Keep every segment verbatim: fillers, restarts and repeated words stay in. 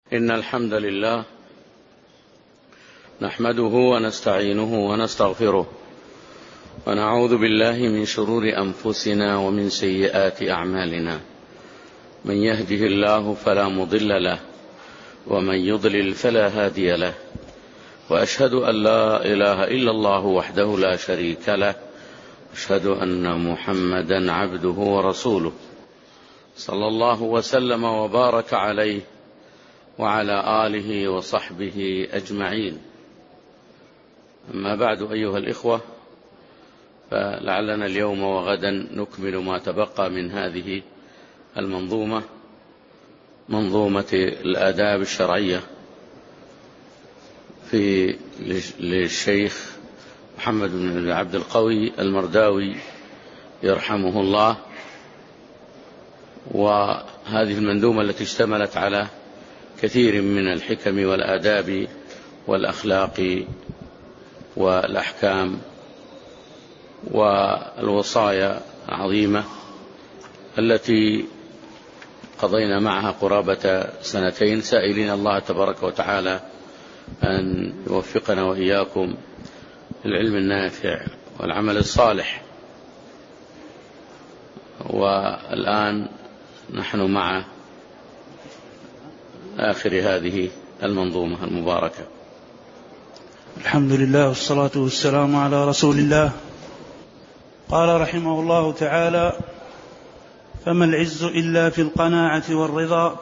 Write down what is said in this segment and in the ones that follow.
إن الحمد لله نحمده ونستعينه ونستغفره ونعوذ بالله من شرور أنفسنا ومن سيئات أعمالنا. من يهده الله فلا مضل له ومن يضلل فلا هادي له، وأشهد أن لا إله إلا الله وحده لا شريك له، أشهد أن محمدا عبده ورسوله صلى الله وسلم وبارك عليه وعلى آله وصحبه أجمعين. أما بعد أيها الإخوة، فلعلنا اليوم وغدا نكمل ما تبقى من هذه المنظومة، منظومة الآداب الشرعية في للشيخ محمد بن عبد القوي المرداوي يرحمه الله. وهذه المنظومة التي اشتملت على كثير من الحكم والآداب والأخلاق والأحكام والوصايا العظيمة التي قضينا معها قرابة سنتين، سائلين الله تبارك وتعالى أن يوفقنا وإياكم للعلم النافع والعمل الصالح. والآن نحن مع آخر هذه المنظومة المباركة. الحمد لله والصلاة والسلام على رسول الله. قال رحمه الله تعالى: فما العز إلا في القناعة والرضا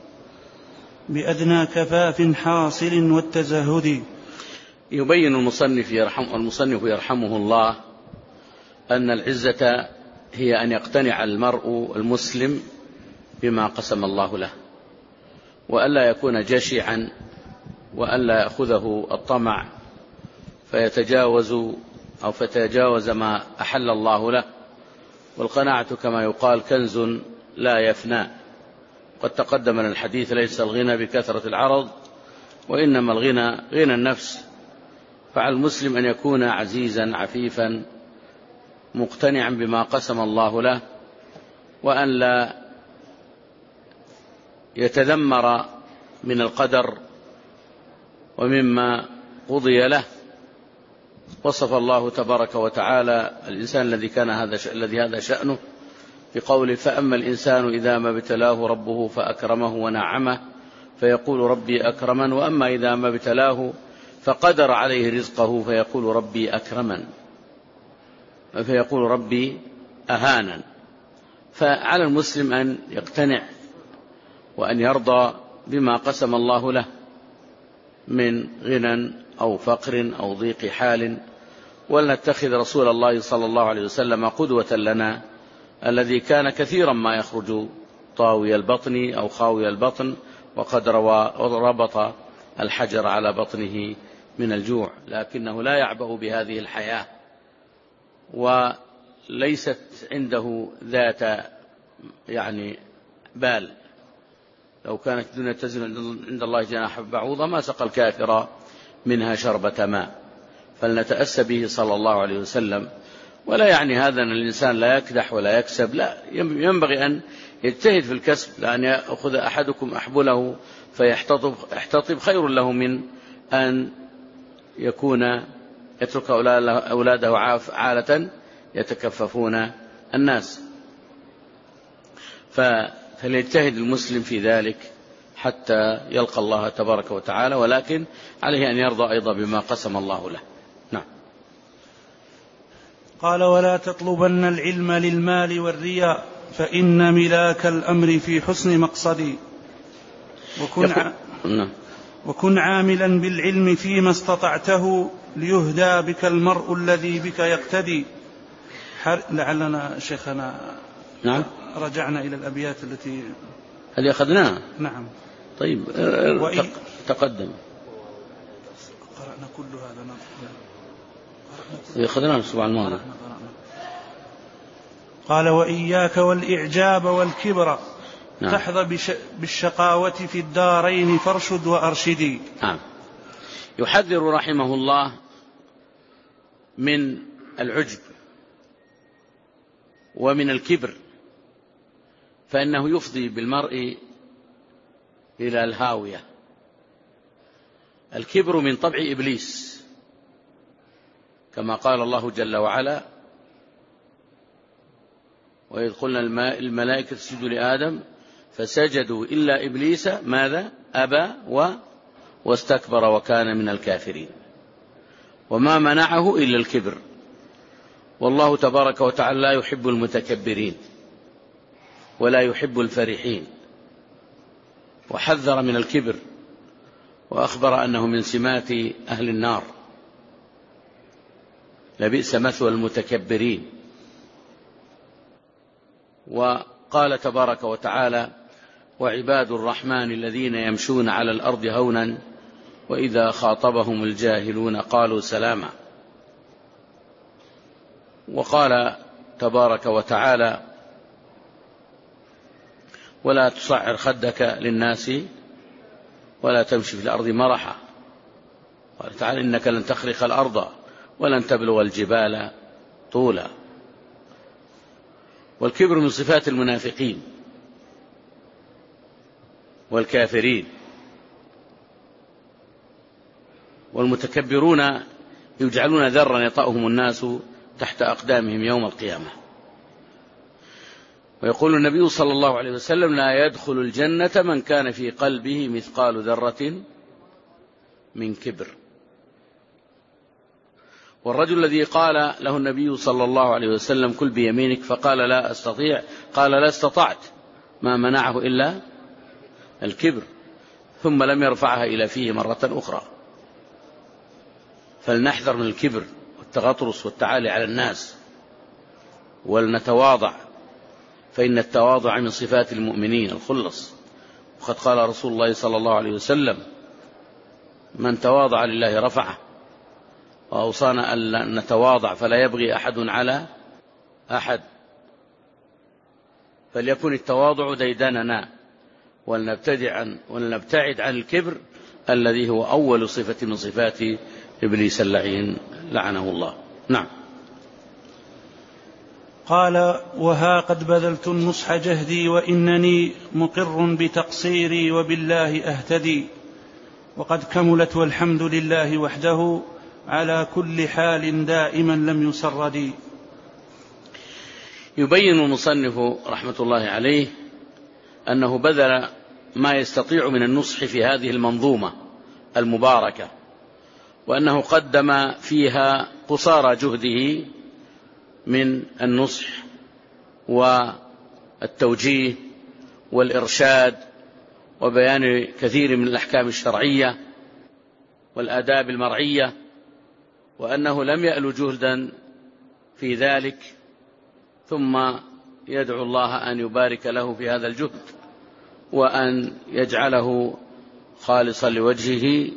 بأدنى كفاف حاصل والتزهد. يبين المصنف يرحم المصنف يرحمه الله أن العزة هي أن يقتنع المرء المسلم بما قسم الله له، وألا يكون جشعا، وألا يأخذه الطمع فيتجاوز أو فتجاوز ما أحل الله له. والقناعة كما يقال كنز لا يفنى. قد تقدم من الحديث: ليس الغنى بكثرة العرض وإنما الغنى غنى النفس. فعلى المسلم أن يكون عزيزا عفيفا مقتنعا بما قسم الله له، وأن لا يتذمر من القدر ومما قضي له. وصف الله تبارك وتعالى الإنسان الذي كان هذا الذي هذا شأنه بقوله: فأما الإنسان إذا ما ابتلاه ربه فأكرمه ونعمه فيقول ربي أكرمن، وأما إذا ما ابتلاه فقدر عليه رزقه فيقول ربي أكرمن فيقول ربي أهانن. فعلى المسلم أن يقتنع وأن يرضى بما قسم الله له من غنى أو فقر أو ضيق حال. ولنتخذ رسول الله صلى الله عليه وسلم قدوة لنا، الذي كان كثيرا ما يخرج طاوي البطن أو خاوي البطن وقد ربط الحجر على بطنه من الجوع، لكنه لا يعبأ بهذه الحياة، وليست عنده ذات يعني بال. لو كانت الدنيا تزن عند الله جناح بعوضة ما سقى الكافر منها شربة ماء. فلنتأسى به صلى الله عليه وسلم. ولا يعني هذا أن الإنسان لا يكدح ولا يكسب، لا، ينبغي أن يجتهد في الكسب، لأن يأخذ أحدكم أحبله فيحتطب احتطب خير له من أن يكون يترك أولاده عالة يتكففون الناس. فليجتهد المسلم في ذلك حتى يلقى الله تبارك وتعالى، ولكن عليه أن يرضى أيضا بما قسم الله له. نعم. قال: ولا تطلبن العلم للمال والرياء فإن ملاك الأمر في حسن مقصدي. وكن, ع... نعم. وكن عاملا بالعلم فيما استطعته ليهدى بك المرء الذي بك يقتدي. حر... لعلنا شيخنا نعم رجعنا إلى الأبيات التي هذه أخذناها. نعم. طيب وإي... تقدم قرأنا كل هذا. أخذناها الأسبوع الماضي. قال: وإياك والإعجاب والكبر نعم. تحظى بش... بالشقاوة في الدارين فارشد وأرشدي. نعم. يحذر رحمه الله من العجب ومن الكبر، فإنه يفضي بالمرء إلى الهاوية. الكبر من طبع إبليس، كما قال الله جل وعلا: وإذ قلنا الملائكة اسجدوا لآدم فسجدوا إلا إبليس ماذا؟ أبى واستكبر وكان من الكافرين. وما منعه إلا الكبر. والله تبارك وتعالى لا يحب المتكبرين ولا يحب الفرحين، وحذر من الكبر وأخبر أنه من سمات أهل النار. لبئس مثوى المتكبرين. وقال تبارك وتعالى: وعباد الرحمن الذين يمشون على الأرض هونا وإذا خاطبهم الجاهلون قالوا سلاما. وقال تبارك وتعالى: ولا تصعر خدك للناس ولا تمشي في الأرض مرحا. قال تعالى: إنك لن تخرق الأرض ولن تبلغ الجبال طولا. والكبر من صفات المنافقين والكافرين. والمتكبرون يجعلون ذرا يطأهم الناس تحت أقدامهم يوم القيامة. ويقول النبي صلى الله عليه وسلم: لا يدخل الجنة من كان في قلبه مثقال ذرة من كبر. والرجل الذي قال له النبي صلى الله عليه وسلم: كل بيمينك، فقال: لا أستطيع، قال: لا استطعت، ما منعه إلا الكبر، ثم لم يرفعها إلى فيه مرة أخرى. فلنحذر من الكبر والتغطرس والتعالي على الناس، ولنتواضع، فإن التواضع من صفات المؤمنين الخلص. وقد قال رسول الله صلى الله عليه وسلم: من تواضع لله رفعه. وأوصانا أن نتواضع فلا يبغي أحد على أحد، فليكن التواضع ديدننا، ولنبتعد عن الكبر الذي هو أول صفة من صفات إبليس اللعين لعنه الله. نعم. قال: وها قد بذلت النصح جهدي وإنني مقر بتقصيري وبالله أهتدي، وقد كملت والحمد لله وحده على كل حال دائما لم يسردي. يبين المصنف رحمة الله عليه أنه بذل ما يستطيع من النصح في هذه المنظومة المباركة، وأنه قدم فيها قصارى جهده من النصح والتوجيه والإرشاد وبيان كثير من الأحكام الشرعية والآداب المرعية، وأنه لم يأل جهدا في ذلك، ثم يدعو الله أن يبارك له في هذا الجهد وأن يجعله خالصا لوجهه،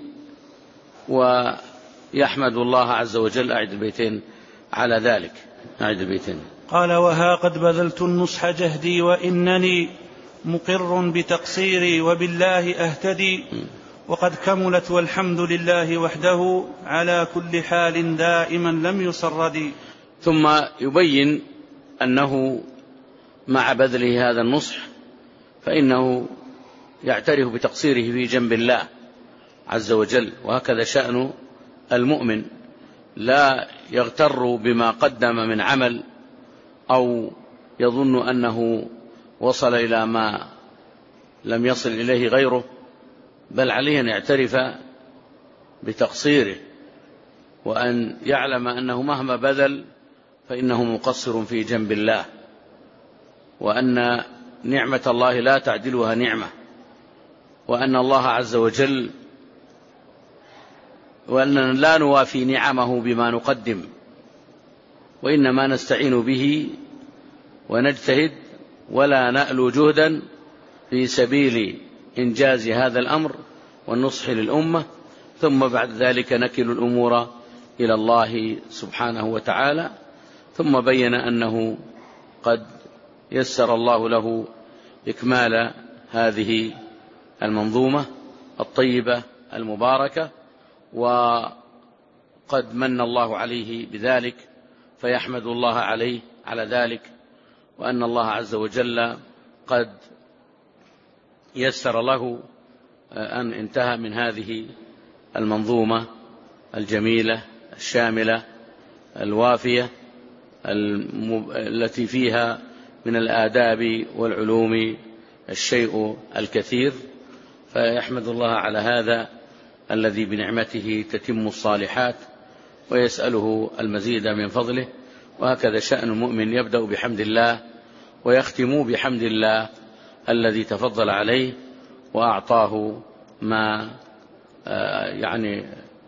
ويحمد الله عز وجل. أعد البيتين على ذلك. أعد البيتين. قال: وها قد بذلت النصح جهدي وإنني مقر بتقصيري وبالله أهتدي، وقد كملت والحمد لله وحده على كل حال دائما لم يسردي. ثم يبين أنه مع بذله هذا النصح فإنه يعترف بتقصيره في جنب الله عز وجل، وهكذا شأن المؤمن، لا يغتر بما قدم من عمل أو يظن أنه وصل إلى ما لم يصل إليه غيره، بل عليه أن يعترف بتقصيره، وأن يعلم أنه مهما بذل فإنه مقصر في جنب الله، وأن نعمة الله لا تعدلها نعمة، وأن الله عز وجل وأننا لا نوافي نعمه بما نقدم، وإنما نستعين به ونجتهد ولا نألو جهدا في سبيل إنجاز هذا الأمر والنصح للأمة، ثم بعد ذلك نكل الأمور إلى الله سبحانه وتعالى. ثم بين أنه قد يسر الله له إكمال هذه المنظومة الطيبة المباركة، وقد من الله عليه بذلك، فيحمد الله عليه على ذلك، وأن الله عز وجل قد يسر له أن انتهى من هذه المنظومة الجميلة الشاملة الوافية التي فيها من الآداب والعلوم الشيء الكثير، فيحمد الله على هذا الذي بنعمته تتم الصالحات، ويسأله المزيد من فضله. وهكذا شأن المؤمن، يبدأ بحمد الله ويختم بحمد الله الذي تفضل عليه وأعطاه ما يعني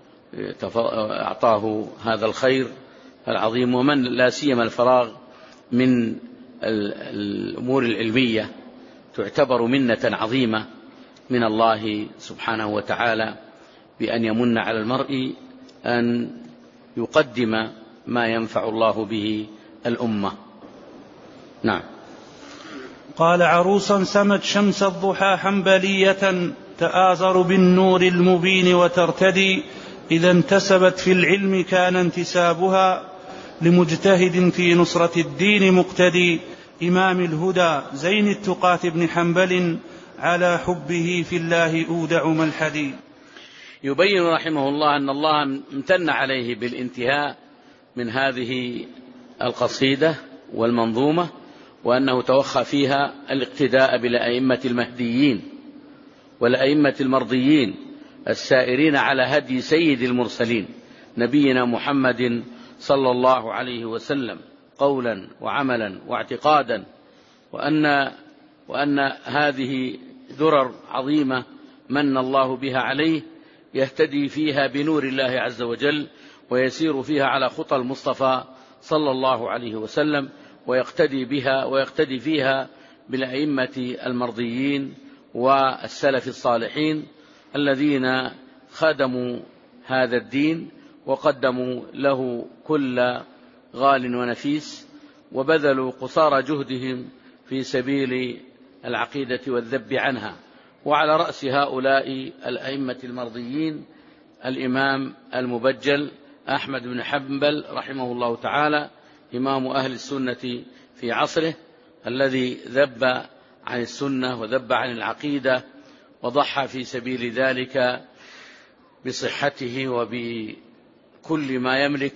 أعطاه هذا الخير العظيم، ومن لا سيما الفراغ من الأمور العلمية تعتبر منة عظيمة من الله سبحانه وتعالى، بأن يمن على المرء أن يقدم ما ينفع الله به الأمة. نعم. قال: عروسا سمت شمس الضحى حنبلية تآزر بالنور المبين وترتدي، إذا انتسبت في العلم كان انتسابها لمجتهد في نصرة الدين مقتدي، إمام الهدى زين التقاة بن حنبل على حبه في الله أودع ملحدي. يبين رحمه الله أن الله امتن عليه بالانتهاء من هذه القصيدة والمنظومة، وأنه توخى فيها الاقتداء بالأئمة المهديين والأئمة المرضيين السائرين على هدي سيد المرسلين نبينا محمد صلى الله عليه وسلم قولا وعملا واعتقادا، وأن, وأن هذه درر عظيمة من الله بها عليه، يهتدي فيها بنور الله عز وجل، ويسير فيها على خطى المصطفى صلى الله عليه وسلم، ويقتدي بها ويقتدي فيها بالأئمة المرضيين والسلف الصالحين الذين خدموا هذا الدين وقدموا له كل غال ونفيس، وبذلوا قصارى جهدهم في سبيل العقيدة والذب عنها. وعلى رأس هؤلاء الأئمة المرضيين الإمام المبجل أحمد بن حنبل رحمه الله تعالى، إمام أهل السنة في عصره، الذي ذب عن السنة وذب عن العقيدة، وضحى في سبيل ذلك بصحته وبكل ما يملك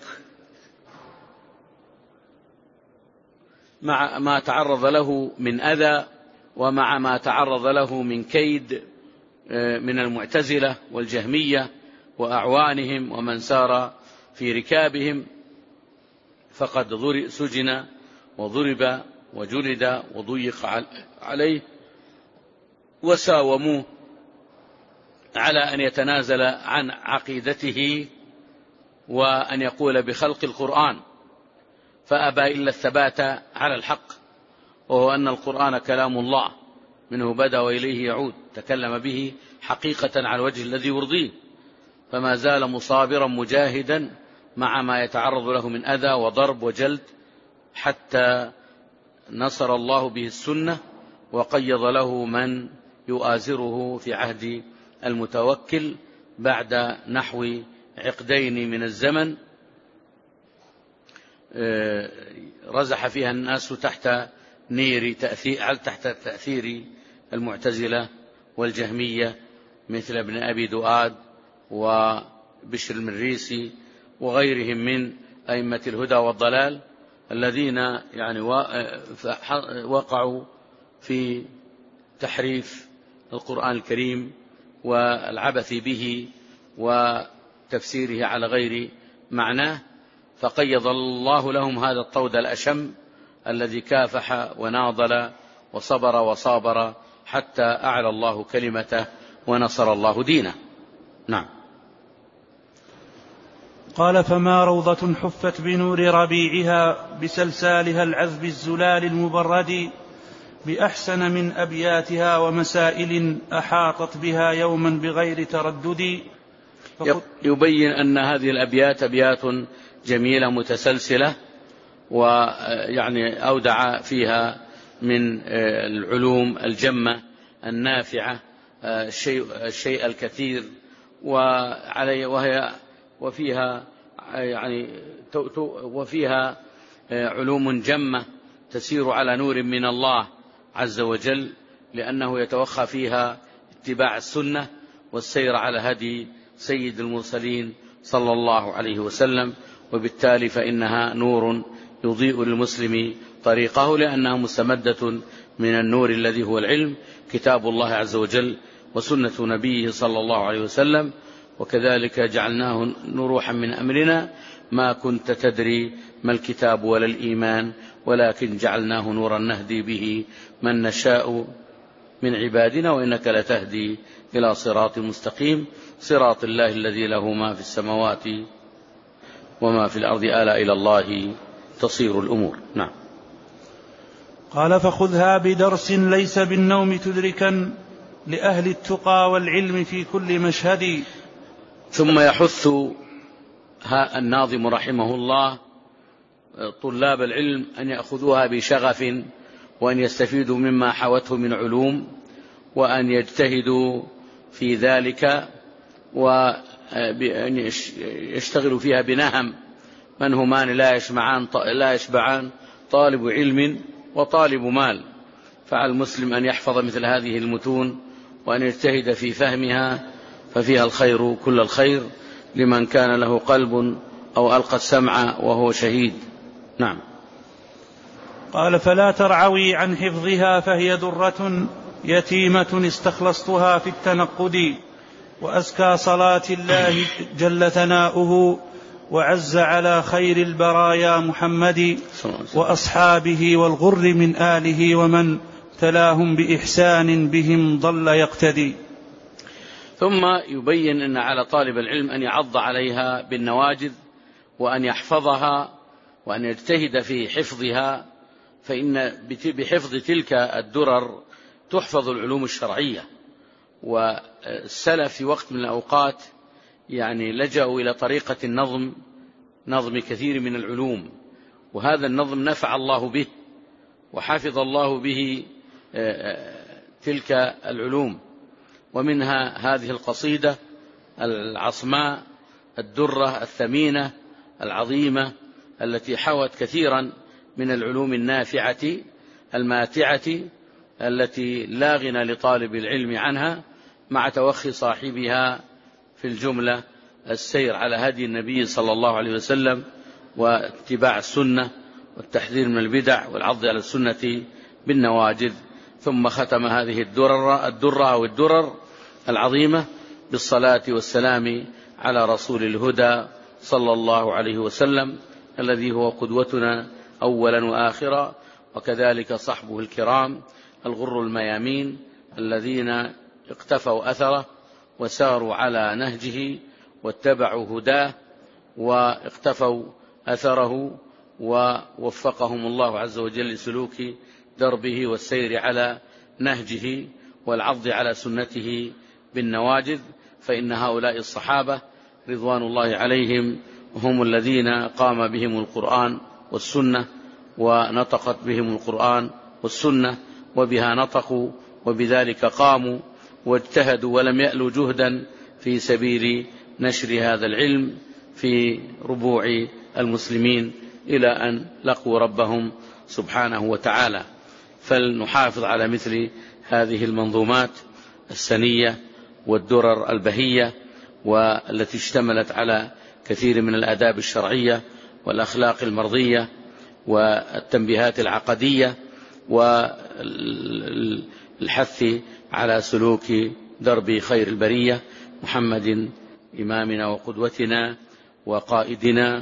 مع ما تعرض له من أذى، ومع ما تعرض له من كيد من المعتزلة والجهمية وأعوانهم ومن سار في ركابهم، فقد سجن وضرب وجلد وضيق عليه، وساوموه على أن يتنازل عن عقيدته وأن يقول بخلق القرآن، فأبى إلا الثبات على الحق، وهو أن القرآن كلام الله منه بدأ وإليه يعود، تكلم به حقيقة على الوجه الذي يرضيه، فما زال مصابرا مجاهدا مع ما يتعرض له من أذى وضرب وجلد، حتى نصر الله به السنة وقيض له من يؤازره في عهد المتوكل بعد نحو عقدين من الزمن رزح فيها الناس تحت نير تأثير تحت تأثير المعتزلة والجهمية، مثل ابن أبي دؤاد وبشر المريسي وغيرهم من أئمة الهدى والضلال، الذين يعني وقعوا في تحريف القرآن الكريم والعبث به وتفسيره على غير معناه، فقيض الله لهم هذا الطود الأشم الذي كافح وناضل وصبر وصابر حتى أعلى الله كلمته ونصر الله دينه. نعم. قال: فما روضة حفت بنور ربيعها بسلسالها العذب الزلال المبرد، بأحسن من أبياتها ومسائل أحاطت بها يوما بغير تردد. يبين أن هذه الأبيات أبيات جميلة متسلسلة، ويعني أودع فيها من العلوم الجمة النافعة الشيء, الشيء الكثير، وعلي وهي وفيها يعني وفيها علوم جمة تسير على نور من الله عز وجل، لأنه يتوخى فيها اتباع السنة والسير على هدي سيد المرسلين صلى الله عليه وسلم، وبالتالي فإنها نور يضيء للمسلم طريقه، لأنها مستمدة من النور الذي هو العلم، كتاب الله عز وجل وسنة نبيه صلى الله عليه وسلم. وكذلك جعلناه نروحا من أمرنا ما كنت تدري ما الكتاب ولا الإيمان، ولكن جعلناه نورا نهدي به من نشاء من عبادنا، وإنك لتهدي إلى صراط مستقيم، صراط الله الذي له ما في السماوات وما في الأرض، ألا إلى الله تصير الأمور. نعم. قال: فخذها بدرس ليس بالنوم تدركا لأهل التقى والعلم في كل مشهد. ثم يحث الناظم رحمه الله طلاب العلم أن يأخذوها بشغف، وأن يستفيدوا مما حوته من علوم، وأن يجتهدوا في ذلك، وأن يشتغلوا فيها بنهم، من همان لا يشبعان لا يشبعان طالب علم وطالب مال. فعلى المسلم أن يحفظ مثل هذه المتون، وأن يجتهد في فهمها، ففيها الخير كل الخير لمن كان له قلب أو ألقى السمع وهو شهيد. نعم. قال: فلا ترعوي عن حفظها فهي درة يتيمة استخلصتها في التنقد، وأزكى صلاة الله جل ثناؤه وعز على خير البرايا محمد وأصحابه والغر من آله ومن تلاهم بإحسان بهم ضل يقتدي. ثم يبين أن على طالب العلم أن يعض عليها بالنواجذ، وأن يحفظها، وأن يجتهد في حفظها، فإن بحفظ تلك الدرر تحفظ العلوم الشرعية. والسلف في وقت من الأوقات يعني لجأوا إلى طريقة النظم، نظم كثير من العلوم، وهذا النظم نفع الله به وحفظ الله به تلك العلوم. ومنها هذه القصيدة العصماء الدرة الثمينة العظيمة، التي حوت كثيرا من العلوم النافعة الماتعة، التي لا غنى لطالب العلم عنها، مع توخي صاحبها في الجملة السير على هدي النبي صلى الله عليه وسلم، واتباع السنة، والتحذير من البدع، والعض على السنة بالنواجذ. ثم ختم هذه الدرر الدرة أو الدرر العظيمة بالصلاة والسلام على رسول الهدى صلى الله عليه وسلم، الذي هو قدوتنا أولا وآخرا، وكذلك صحبه الكرام الغر الميامين الذين اقتفوا أثره وساروا على نهجه واتبعوا هداه واقتفوا أثره، ووفقهم الله عز وجل لسلوك دربه والسير على نهجه والعض على سنته بالنواجذ. فإن هؤلاء الصحابة رضوان الله عليهم هم الذين قام بهم القرآن والسنة، ونطقت بهم القرآن والسنة، وبها نطقوا وبذلك قاموا واجتهدوا، ولم يألوا جهدا في سبيل نشر هذا العلم في ربوع المسلمين إلى أن لقوا ربهم سبحانه وتعالى. فلنحافظ على مثل هذه المنظومات السنية والدرر البهية، والتي اشتملت على كثير من الآداب الشرعية والأخلاق المرضية والتنبيهات العقدية، والحث على سلوك درب خير البرية محمد إمامنا وقدوتنا وقائدنا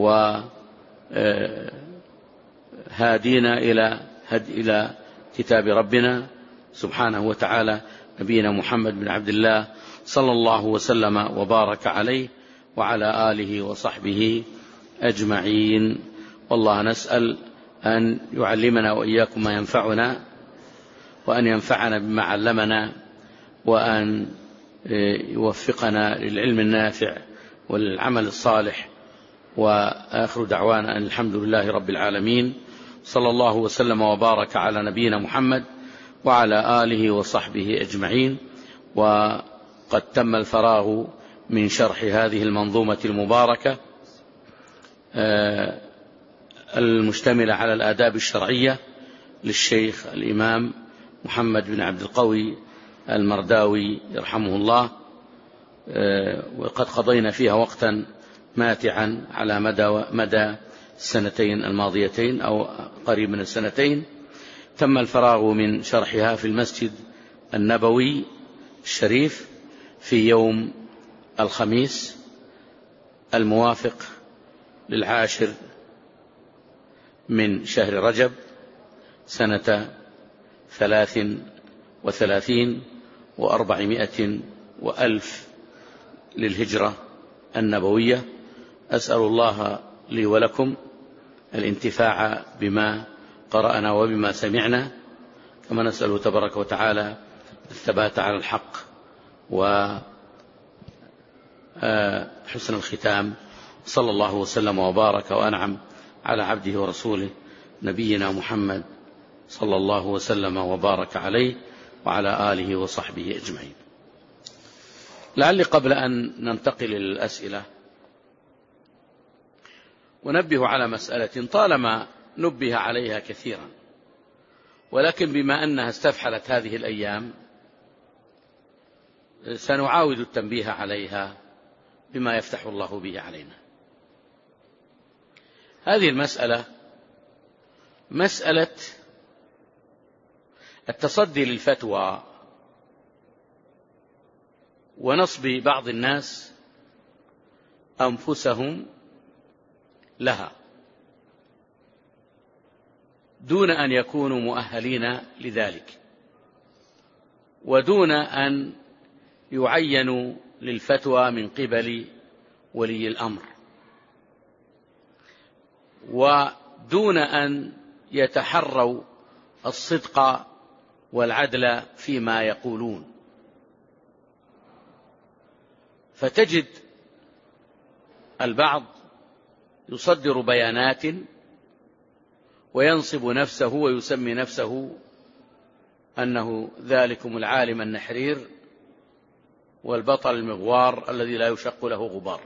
وهادينا إلى هد إلى كتاب ربنا سبحانه وتعالى، نبينا محمد بن عبد الله صلى الله وسلم وبارك عليه وعلى آله وصحبه أجمعين. والله نسأل أن يعلمنا وإياكم ما ينفعنا، وأن ينفعنا بما علمنا، وأن يوفقنا للعلم النافع والعمل الصالح. وآخر دعوانا أن الحمد لله رب العالمين، صلى الله وسلم وبارك على نبينا محمد وعلى آله وصحبه أجمعين. وقد تم الفراغ من شرح هذه المنظومة المباركة المشتملة على الآداب الشرعية للشيخ الإمام محمد بن عبد القوي المرداوي يرحمه الله. وقد قضينا فيها وقتا ماتعا على مدى مدى السنتين الماضيتين أو قريب من السنتين. تم الفراغ من شرحها في المسجد النبوي الشريف في يوم الخميس الموافق للعاشر من شهر رجب سنة ثلاث وثلاثين وأربعمائة وألف للهجرة النبوية. أسأل الله لي ولكم الانتفاع بما قرأنا وبما سمعنا، كما نسأله تبارك وتعالى الثبات على الحق وحسن الختام. صلى الله وسلم وبارك وأنعم على عبده ورسوله نبينا محمد صلى الله وسلم وبارك عليه وعلى آله وصحبه أجمعين. لعلي قبل أن ننتقل للأسئلة ونبه على مسألة طالما نبه عليها كثيرا، ولكن بما أنها استفحلت هذه الأيام سنعاود التنبيه عليها بما يفتح الله به علينا. هذه المسألة مسألة التصدي للفتوى ونصب بعض الناس أنفسهم لها دون أن يكونوا مؤهلين لذلك، ودون أن يعينوا للفتوى من قبل ولي الأمر، ودون أن يتحروا الصدق والعدل فيما يقولون. فتجد البعض يصدر بيانات وينصب نفسه ويسمي نفسه أنه ذلكم العالم النحرير والبطل المغوار الذي لا يشق له غبار،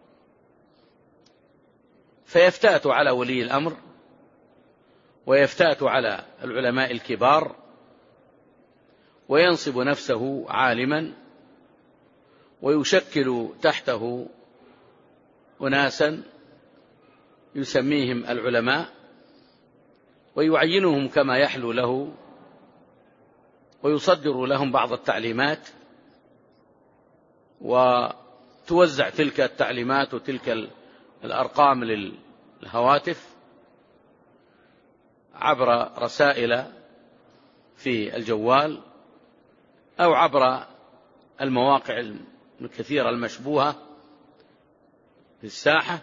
فيفتات على ولي الأمر ويفتات على العلماء الكبار وينصب نفسه عالما ويشكل تحته أناسا يسميهم العلماء ويعينهم كما يحلو له ويصدر لهم بعض التعليمات، وتوزع تلك التعليمات وتلك الأرقام للهواتف عبر رسائل في الجوال أو عبر المواقع الكثيرة المشبوهة في الساحة،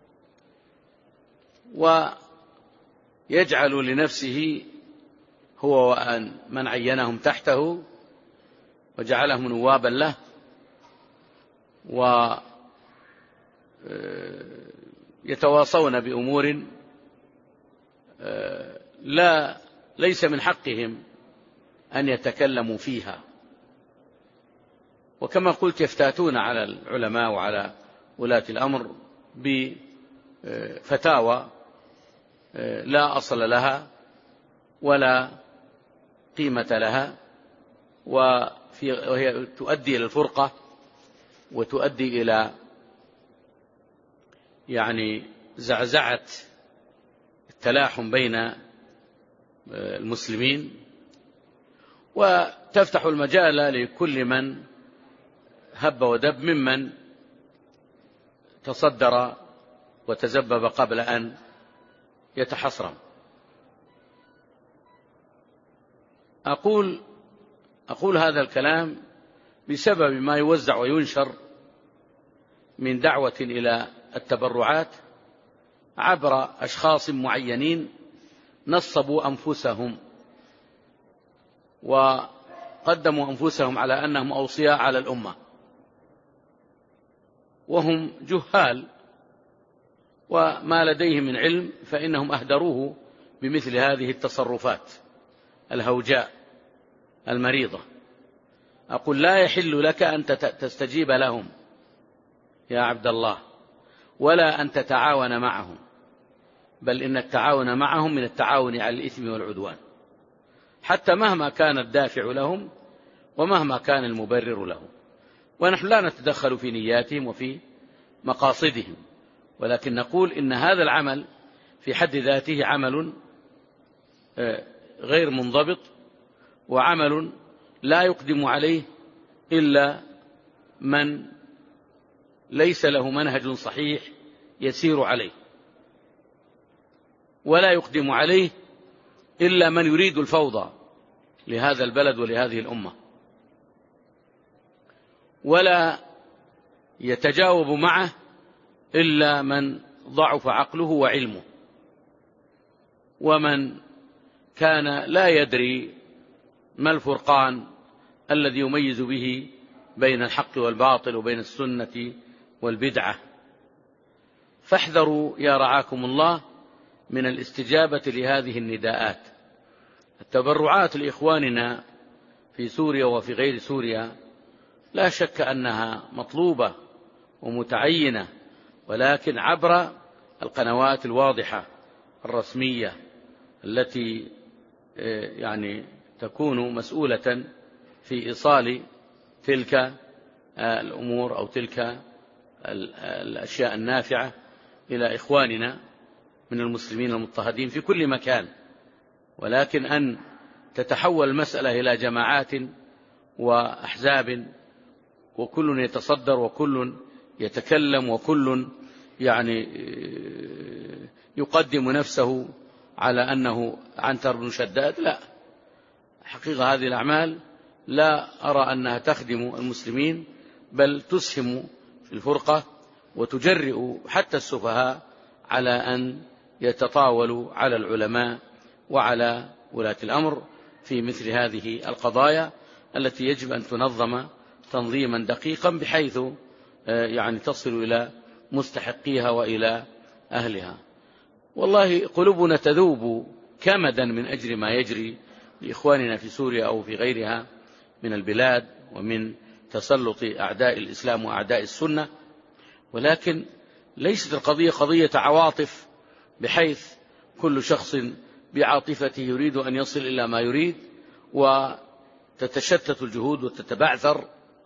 ويجعل لنفسه هو وأن من عينهم تحته وجعلهم نوابا له ويتواصون بأمور لا ليس من حقهم أن يتكلموا فيها. وكما قلت يفتاتون على العلماء وعلى ولاة الأمر بفتاوى لا أصل لها ولا قيمة لها، وهي تؤدي إلى الفرقة وتؤدي إلى يعني زعزعة التلاحم بين المسلمين، وتفتح المجال لكل من هب ودب ممن تصدر وتزبب قبل أن يتحصرم. أقول أقول هذا الكلام بسبب ما يوزع وينشر من دعوة إلى التبرعات عبر أشخاص معينين نصبوا أنفسهم وقدموا أنفسهم على أنهم أوصياء على الأمة، وهم جهال وما لديهم من علم فإنهم أهدروه بمثل هذه التصرفات الهوجاء المريضة. أقول لا يحل لك أن تستجيب لهم يا عبد الله ولا أن تتعاون معهم، بل إن التعاون معهم من التعاون على الإثم والعدوان، حتى مهما كان الدافع لهم ومهما كان المبرر لهم. ونحن لا نتدخل في نياتهم وفي مقاصدهم، ولكن نقول إن هذا العمل في حد ذاته عمل غير منضبط، وعمل لا يقدم عليه إلا من ليس له منهج صحيح يسير عليه، ولا يقدم عليه إلا من يريد الفوضى لهذا البلد ولهذه الأمة، ولا يتجاوب معه إلا من ضعف عقله وعلمه، ومن كان لا يدري ما الفرقان الذي يميز به بين الحق والباطل وبين السنة والبدعة. فاحذروا يا رعاكم الله من الاستجابة لهذه النداءات. التبرعات لإخواننا في سوريا وفي غير سوريا لا شك أنها مطلوبة ومتعينة، ولكن عبر القنوات الواضحة الرسمية التي يعني تكون مسؤولة في إيصال تلك الأمور أو تلك الأشياء النافعة إلى إخواننا من المسلمين المضطهدين في كل مكان. ولكن أن تتحول المسألة إلى جماعات وأحزاب، وكل يتصدر وكل يتكلم وكل يعني يقدم نفسه على أنه عنتر بن شداد، لا، حقيقة هذه الأعمال لا أرى أنها تخدم المسلمين، بل تسهم في الفرقة وتجرئ حتى السفهاء على أن يتطاولوا على العلماء وعلى ولاة الأمر في مثل هذه القضايا التي يجب أن تنظم تنظيما دقيقا بحيث يعني تصل إلى مستحقيها وإلى أهلها. والله قلوبنا تذوب كمدا من أجل ما يجري لإخواننا في سوريا أو في غيرها من البلاد ومن تسلط أعداء الإسلام وأعداء السنة، ولكن ليست القضية قضية عواطف بحيث كل شخص بعاطفته يريد أن يصل إلى ما يريد، وتتشتت الجهود وتتبعثر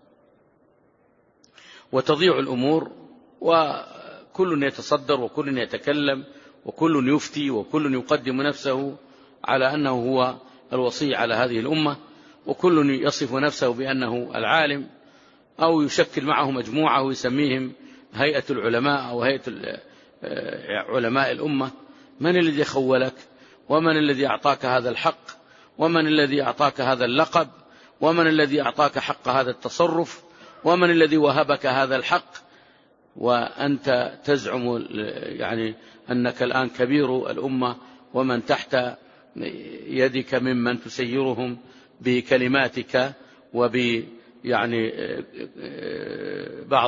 وتضيع الأمور، وكل يتصدر وكل يتكلم وكل يفتي وكل يقدم نفسه على أنه هو الوصي على هذه الأمة، وكل يصف نفسه بأنه العالم، أو يشكل معه مجموعة ويسميهم هيئة العلماء أو هيئة علماء الأمة. من الذي خولك؟ ومن الذي أعطاك هذا الحق؟ ومن الذي أعطاك هذا اللقب؟ ومن الذي أعطاك حق هذا التصرف؟ ومن الذي وهبك هذا الحق وأنت تزعم يعني أنك الآن كبير الأمة ومن تحت يدك ممن تسيرهم بكلماتك وب يعني بعض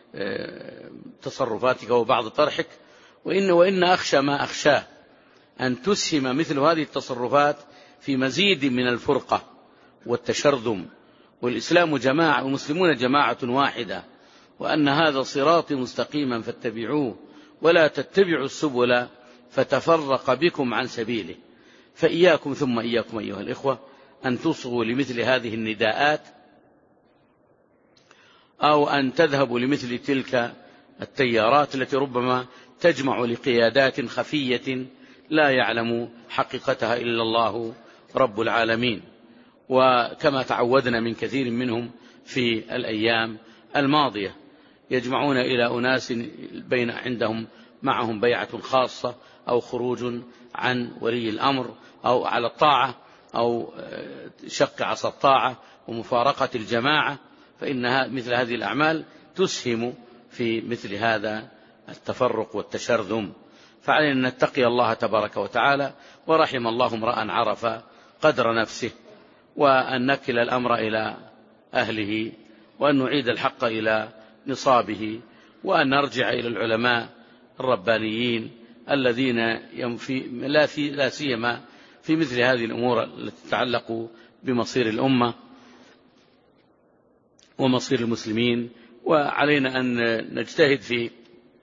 تصرفاتك وبعض طرحك؟ وإن وإن أخشى ما أخشاه أن تسهم مثل هذه التصرفات في مزيد من الفرقة والتشرذم، والإسلام جماعة والمسلمون جماعة واحدة، وأن هذا صراطي مستقيما فاتبعوه ولا تتبعوا السبل فتفرق بكم عن سبيله. فإياكم ثم إياكم أيها الإخوة أن تصغوا لمثل هذه النداءات، أو أن تذهبوا لمثل تلك التيارات التي ربما تجمع لقيادات خفية لا يعلم حقيقتها إلا الله رب العالمين. وكما تعودنا من كثير منهم في الأيام الماضية، يجمعون إلى أناس بين عندهم معهم بيعة خاصة أو خروج عن ولي الأمر أو على الطاعة أو شق عصا الطاعة ومفارقة الجماعة، فإنها مثل هذه الأعمال تسهم في مثل هذا التفرق والتشرذم. فعلينا أن نتقي الله تبارك وتعالى، ورحم الله امرأ عرف قدر نفسه، وأن نكل الأمر إلى أهله، وأن نعيد الحق إلى نصابه، وأن نرجع إلى العلماء الربانيين الذين ينفي لا, في لا سيما في مثل هذه الأمور التي تتعلق بمصير الأمة ومصير المسلمين. وعلينا أن نجتهد في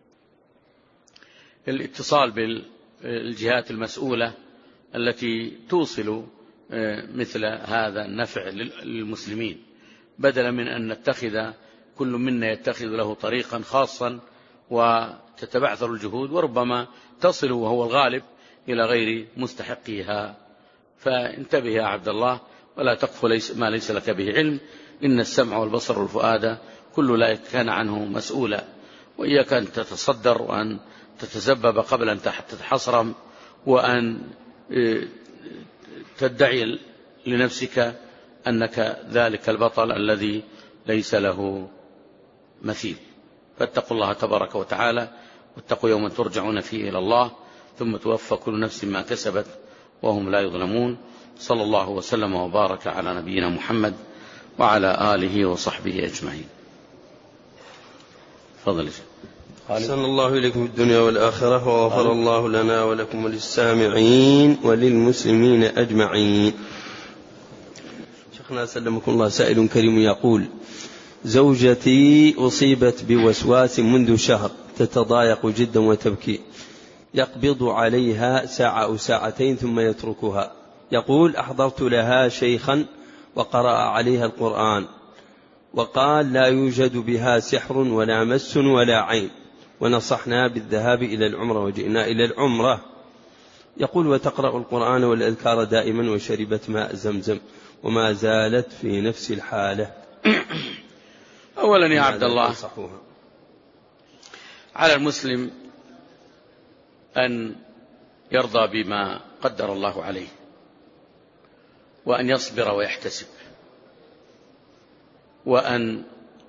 الاتصال بالجهات المسؤولة التي توصل مثل هذا النفع للمسلمين، بدلا من أن نتخذ كل منا يتخذ له طريقا خاصا وتتبعثر الجهود، وربما تصل وهو الغالب إلى غير مستحقيها. فانتبه يا عبد الله، ولا تقف ليس ما ليس لك به علم. إن السمع والبصر والفؤاد كل أولئك كان عنه مسؤولا. وإياك أن تتصدر وأن تتسبب قبل أن تتحصرم، وأن تدعي لنفسك أنك ذلك البطل الذي ليس له مثيل. فاتقوا الله تبارك وتعالى، واتقوا يوما ترجعون فيه إلى الله ثم توفى كل نفس ما كسبت وهم لا يظلمون. صلى الله وسلم وبارك على نبينا محمد وعلى آله وصحبه أجمعين. فضل أحسن الله إليكم في الدنيا والآخرة، وغفر الله لنا ولكم وللسامعين وللمسلمين أجمعين. شيخنا سلمكم الله، سائل كريم يقول: زوجتي أصيبت بوسواس منذ شهر، تتضايق جدا وتبكي، يقبض عليها ساعة أو ساعتين ثم يتركها. يقول: أحضرت لها شيخا وقرأ عليها القرآن وقال لا يوجد بها سحر ولا مس ولا عين، ونصحنا بالذهاب إلى العمرة وجئنا إلى العمرة. يقول: وتقرأ القرآن والأذكار دائما وشربت ماء زمزم وما زالت في نفس الحالة. أولا يا عبد الله، على المسلم أن يرضى بما قدر الله عليه، وأن يصبر ويحتسب، وأن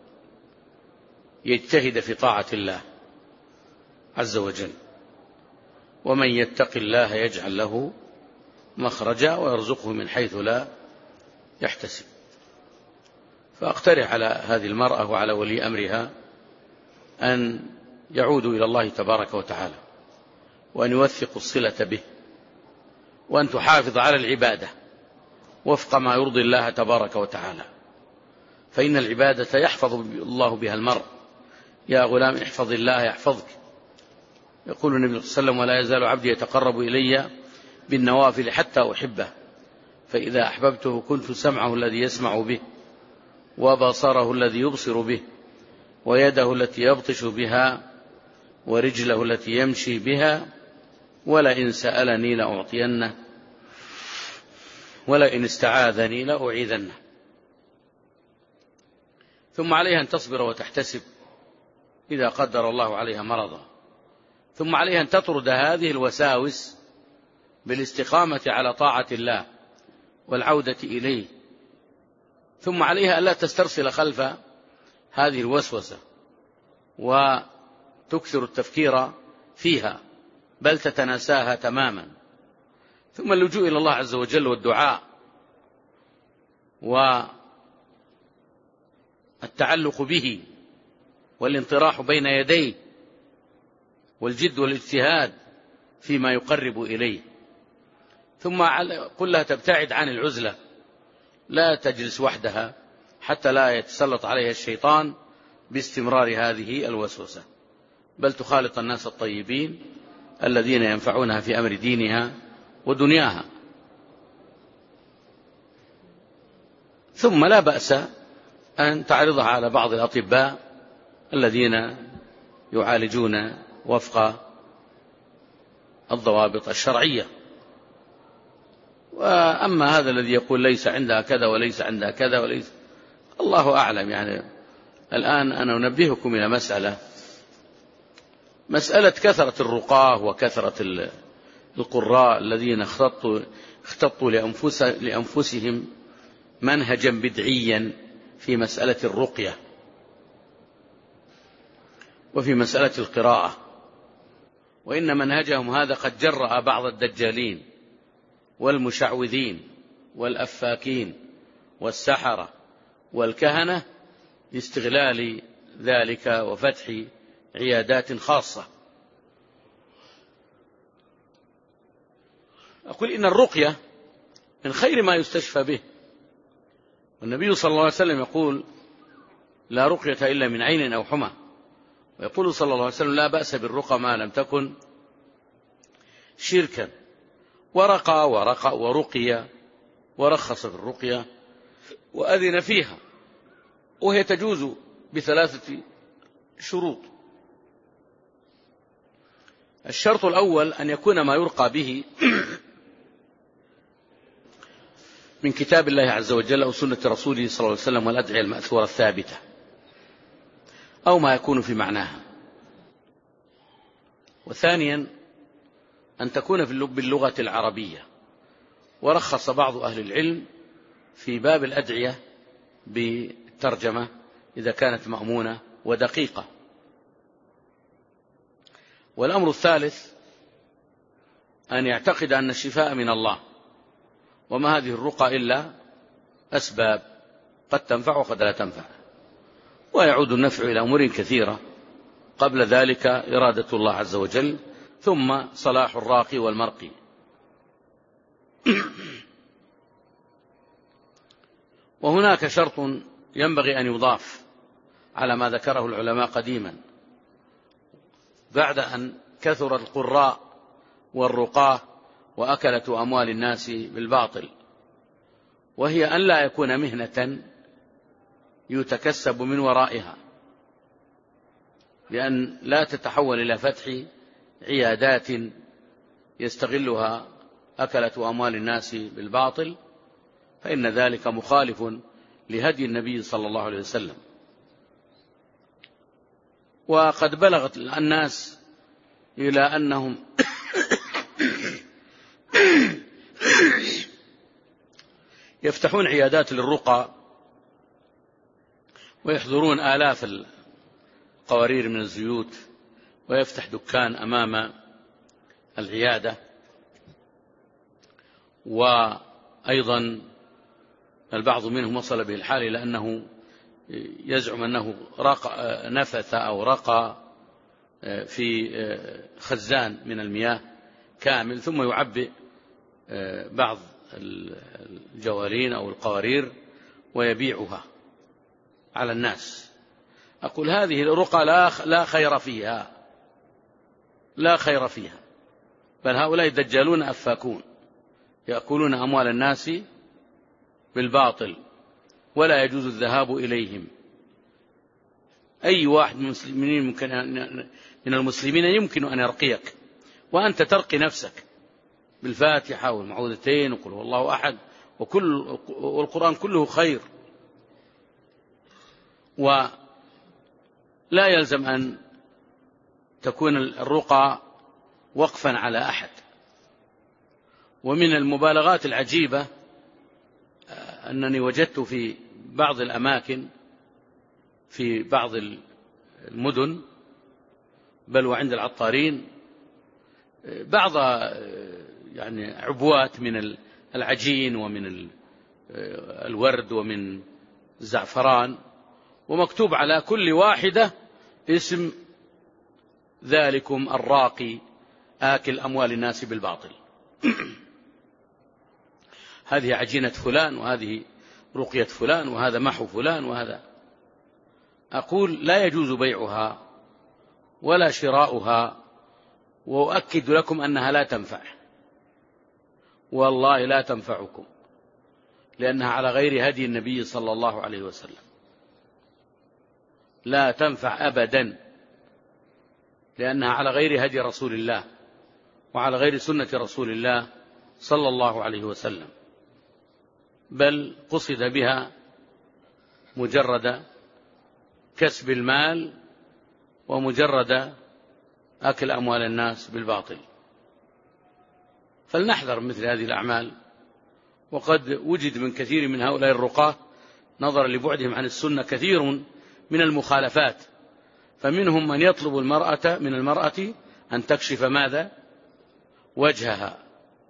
يجتهد في طاعة الله عز وجل. ومن يتق الله يجعل له مخرجا ويرزقه من حيث لا يحتسب. فأقترح على هذه المرأة وعلى ولي أمرها أن يعودوا إلى الله تبارك وتعالى، وأن يوثقوا الصلة به، وأن تحافظ على العبادة وفق ما يرضي الله تبارك وتعالى، فإن العبادة يحفظ الله بها المرء. يا غلام احفظ الله يحفظك. يقول النبي صلى الله عليه وسلم: ولا يزال عبدي يتقرب إلي بالنوافل حتى أحبه، فإذا أحببته كنت سمعه الذي يسمع به، وبصره الذي يبصر به، ويده التي يبطش بها، ورجله التي يمشي بها، ولئن سألني لأعطينه، ولئن استعاذني لأعيذنه. ثم عليها أن تصبر وتحتسب إذا قدر الله عليها مرضا، ثم عليها أن تطرد هذه الوساوس بالاستقامة على طاعة الله والعودة إليه، ثم عليها ألا تسترسل خلف هذه الوسوسة وتكثر التفكير فيها، بل تتناساها تماما. ثم اللجوء إلى الله عز وجل والدعاء والتعلق به والانطراح بين يديه والجد والاجتهاد فيما يقرب إليه. ثم قل لها تبتعد عن العزلة، لا تجلس وحدها حتى لا يتسلط عليها الشيطان باستمرار هذه الوسوسة، بل تخالط الناس الطيبين الذين ينفعونها في أمر دينها ودنياها. ثم لا بأس أن تعرضها على بعض الأطباء الذين يعالجون وفق الضوابط الشرعية. وأما هذا الذي يقول ليس عندها كذا وليس عندها كذا وليس، الله أعلم. يعني الآن أنا أنبهكم إلى مسألة مسألة كثرة الرقاة وكثرة القراء الذين اختطوا, اختطوا لأنفس لأنفسهم منهجا بدعيا في مسألة الرقية وفي مسألة القراءة، وإن منهجهم هذا قد جرأ بعض الدجالين والمشعوذين والأفاكين والسحرة والكهنة لاستغلال ذلك وفتح عيادات خاصة. أقول إن الرقية من خير ما يستشفى به، والنبي صلى الله عليه وسلم يقول: لا رقية إلا من عين أو حمى. ويقول صلى الله عليه وسلم: لا بأس بالرقى ما لم تكن شركا. ورقى ورقى ورقية ورخص في الرقية وأذن فيها، وهي تجوز بثلاثة شروط. الشرط الأول أن يكون ما يرقى به من كتاب الله عز وجل أو سنة رسوله صلى الله عليه وسلم والأدعية المأثورة الثابتة، أو ما يكون في معناها. وثانيا أن تكون باللغة العربية. ورخص بعض أهل العلم في باب الأدعية بالترجمة إذا كانت مأمونة ودقيقة. والأمر الثالث أن يعتقد أن الشفاء من الله، وما هذه الرقى إلا أسباب قد تنفع وقد لا تنفع، ويعود النفع إلى أمور كثيرة، قبل ذلك إرادة الله عز وجل، ثم صلاح الراقي والمرقي. وهناك شرط ينبغي أن يضاف على ما ذكره العلماء قديما بعد أن كثر القراء والرقاة وأكلة أموال الناس بالباطل، وهي أن لا يكون مهنة يتكسب من ورائها، لأن لا تتحول إلى فتح عيادات يستغلها أكلة أموال الناس بالباطل، فإن ذلك مخالف لهدي النبي صلى الله عليه وسلم. وقد بلغت الناس إلى أنهم يفتحون عيادات للرقى ويحضرون آلاف القوارير من الزيوت، ويفتح دكان أمام العيادة. وأيضا البعض منهم وصل به الحال إلى أنه يزعم أنه رقى نفث أو رقى في خزان من المياه كامل، ثم يعبئ بعض الجوارين أو القوارير ويبيعها على الناس. أقول هذه الرقى لا خير فيها، لا خير فيها، بل هؤلاء دجالون أفاكون يأكلون أموال الناس بالباطل، ولا يجوز الذهاب إليهم. أي واحد من المسلمين ممكن من المسلمين يمكن أن يرقيك، وأنت ترقي نفسك بالفاتحة والمعوذتين وقل هو الله أحد، وكل والقرآن كله خير. ولا يلزم أن تكون الرقى وقفا على أحد. ومن المبالغات العجيبة أنني وجدت في بعض الأماكن في بعض المدن، بل وعند العطارين، بعض يعني عبوات من العجين ومن الورد ومن الزعفران، ومكتوب على كل واحدة اسم ذلكم الراقي آكل أموال الناس بالباطل. هذه عجينة فلان، وهذه رقية فلان، وهذا محو فلان، وهذا. أقول لا يجوز بيعها ولا شراؤها، وأؤكد لكم أنها لا تنفع، والله لا تنفعكم، لأنها على غير هدي النبي صلى الله عليه وسلم، لا تنفع أبدا، لأنها على غير هدي رسول الله وعلى غير سنة رسول الله صلى الله عليه وسلم، بل قصد بها مجرد كسب المال ومجرد أكل أموال الناس بالباطل. فلنحذر مثل هذه الأعمال. وقد وجد من كثير من هؤلاء الرقاة نظرا لبعدهم عن السنة كثير من المخالفات، فمنهم من يطلب المرأة من المرأة أن تكشف ماذا؟ وجهها،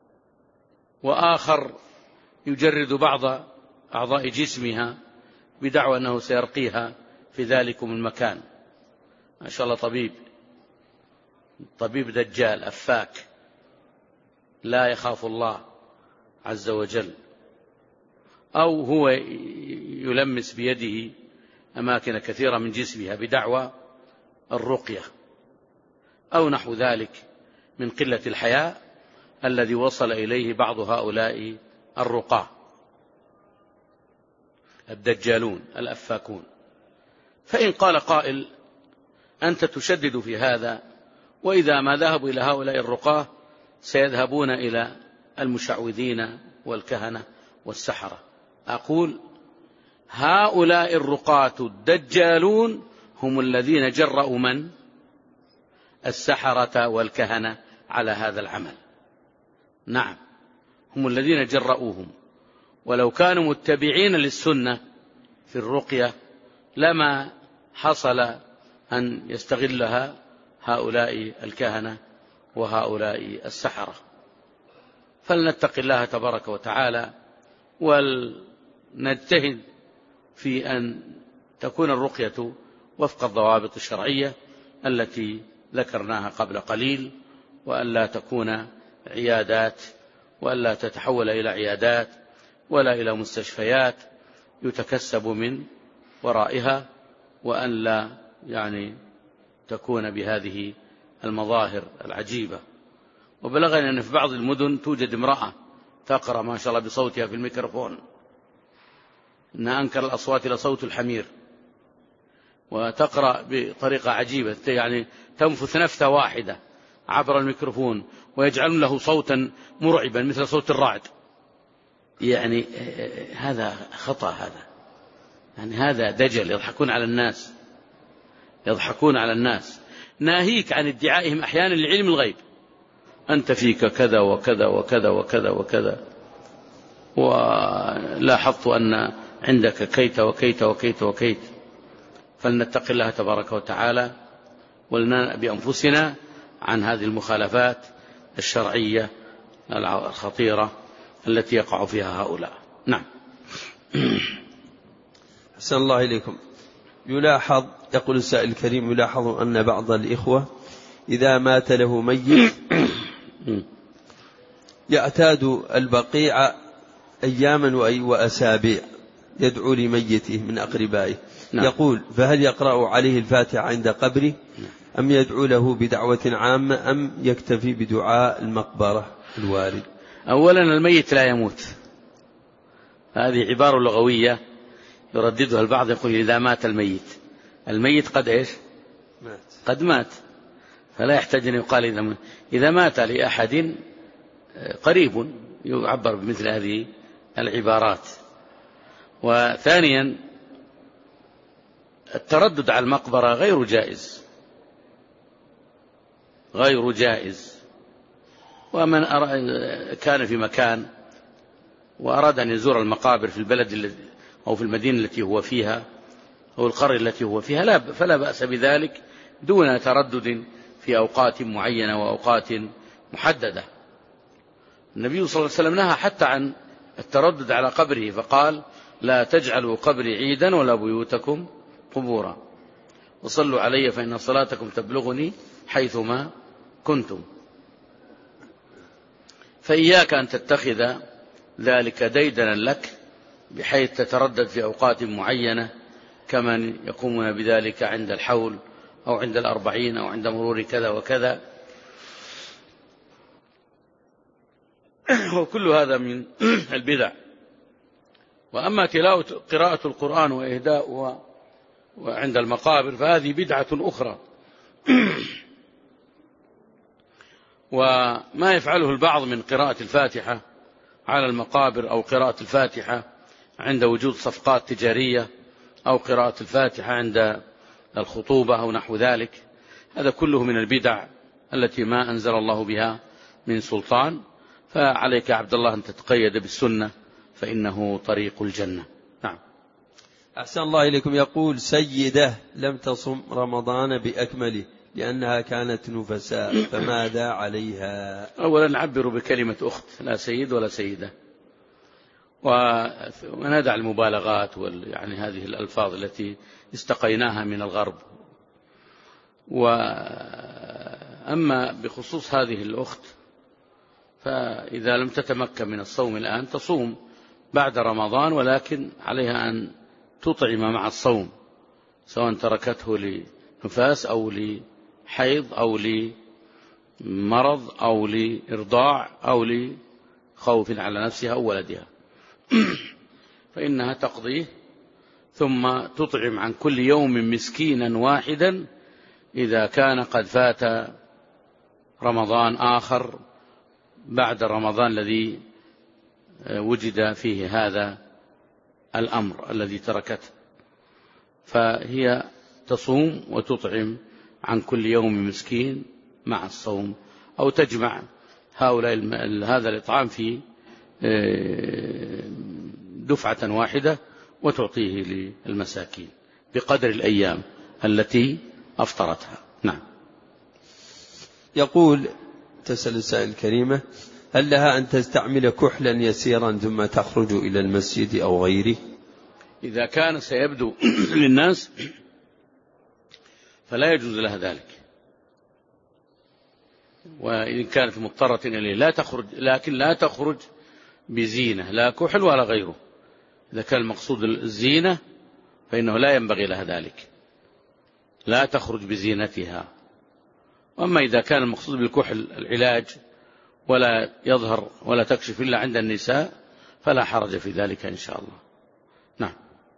وآخر يجرد بعض أعضاء جسمها بدعوى أنه سيرقيها في ذلكم المكان. ما شاء الله طبيب طبيب دجال أفاك لا يخاف الله عز وجل، أو هو يلمس بيده أماكن كثيرة من جسمها بدعوى الرقية، أو نحو ذلك من قلة الحياء الذي وصل إليه بعض هؤلاء الرقاة الدجالون الأفاكون. فإن قال قائل أنت تشدد في هذا، وإذا ما ذهبوا إلى هؤلاء الرقاة سيذهبون إلى المشعوذين والكهنة والسحرة، أقول هؤلاء الرقاة الدجالون هم الذين جرؤوا من؟ السحرة والكهنة على هذا العمل. نعم، هم الذين جرؤوهم، ولو كانوا متبعين للسنة في الرقية لما حصل أن يستغلها هؤلاء الكهنة وهؤلاء السحرة. فلنتق الله تبارك وتعالى ولنجتهد في أن تكون الرقية وفق الضوابط الشرعية التي ذكرناها قبل قليل، وأن لا تكون عيادات، وأن لا تتحول إلى عيادات ولا إلى مستشفيات يتكسب من ورائها، وأن لا يعني تكون بهذه المظاهر العجيبة. وبلغني أن في بعض المدن توجد امرأة تقرأ ما شاء الله بصوتها في الميكروفون، إن أنكر الأصوات لصوت الحمير، وتقرأ بطريقة عجيبة، يعني تنفث نفثة واحدة عبر الميكروفون ويجعلون له صوتا مرعبا مثل صوت الرعد. يعني هذا خطأ، هذا يعني هذا دجل، يضحكون على الناس، يضحكون على الناس. ناهيك عن ادعائهم أحيانا لعلم الغيب، أنت فيك كذا وكذا وكذا وكذا وكذا، ولاحظت أن عندك كيت وكيت وكيت وكيت. فلنتق الله تبارك وتعالى ولننأ بأنفسنا عن هذه المخالفات الشرعية الخطيرة التي يقع فيها هؤلاء. نعم. أحسن الله إليكم. يلاحظ، يقول السائل الكريم، يلاحظ أن بعض الإخوة إذا مات له ميت يعتاد البقيع أياما وأسابيع يدعو لميته من أقربائه. نعم. يقول فهل يقرأ عليه الفاتحة عند قبره أم يدعو له بدعوة عامة أم يكتفي بدعاء المقبرة الوارد؟ أولا الميت لا يموت، هذه عبارة لغوية يرددها البعض، يقول إذا مات الميت، الميت قد إيش؟ مات. قد مات، فلا يحتاج أن يقال إذا مات. إذا مات لأحد قريب يعبر بمثل هذه العبارات. وثانيا التردد على المقبرة غير جائز، غير جائز. ومن كان في مكان وأراد أن يزور المقابر في البلد أو في المدينة التي هو فيها أو القرية التي هو فيها لا فلا بأس بذلك دون تردد في أوقات معينة وأوقات محددة. النبي صلى الله عليه وسلم نهى حتى عن التردد على قبره، فقال لا تجعلوا قبري عيدا ولا بيوتكم قبورا، وصلوا علي فإن صلاتكم تبلغني حيثما كنتم. فإياك أن تتخذ ذلك ديدنا لك بحيث تتردد في أوقات معينة كمن يقومون بذلك عند الحول أو عند الأربعين أو عند مرور كذا وكذا. وكل هذا من البدع. وأما تلاوة قراءة القرآن وإهداؤها وعند المقابر فهذه بدعة أخرى. وما يفعله البعض من قراءة الفاتحة على المقابر أو قراءة الفاتحة عند وجود صفقات تجارية أو قراءة الفاتحة عند الخطوبة أو نحو ذلك، هذا كله من البدع التي ما أنزل الله بها من سلطان. فعليك عبد الله أن تتقيد بالسنة فإنه طريق الجنة. نعم. أحسن الله إليكم. يقول سيدة لم تصم رمضان بأكمله لأنها كانت نفساء، فماذا عليها؟ أولا نعبر بكلمة أخت، لا سيد ولا سيدة، وندع المبالغات وال يعني هذه الألفاظ التي استقيناها من الغرب. وأما بخصوص هذه الأخت فإذا لم تتمكن من الصوم الآن تصوم بعد رمضان، ولكن عليها أن تطعم مع الصوم، سواء تركته لنفاس أو لحيض أو لمرض أو لإرضاع أو لخوف على نفسها أو ولدها، فإنها تقضيه ثم تطعم عن كل يوم مسكينا واحدا إذا كان قد فات رمضان آخر بعد رمضان الذي وجد فيه هذا الأمر الذي تركته، فهي تصوم وتطعم عن كل يوم مسكين مع الصوم، أو تجمع هؤلاء هذا الإطعام في دفعة واحدة وتعطيه للمساكين بقدر الأيام التي أفطرتها. نعم. يقول تسأل السائل الكريمة: هل لها أن تستعمل كحلا يسيرا ثم تخرج إلى المسجد أو غيره؟ إذا كان سيبدو للناس فلا يجوز لها ذلك، وإن كانت مضطرة إليه لا تخرج، لكن لا تخرج بزينة لا كحل ولا غيره. إذا كان المقصود الزينة فإنه لا ينبغي لها ذلك، لا تخرج بزينتها. وأما إذا كان المقصود بالكحل العلاج ولا يظهر ولا تكشف إلا عند النساء فلا حرج في ذلك إن شاء الله. نعم.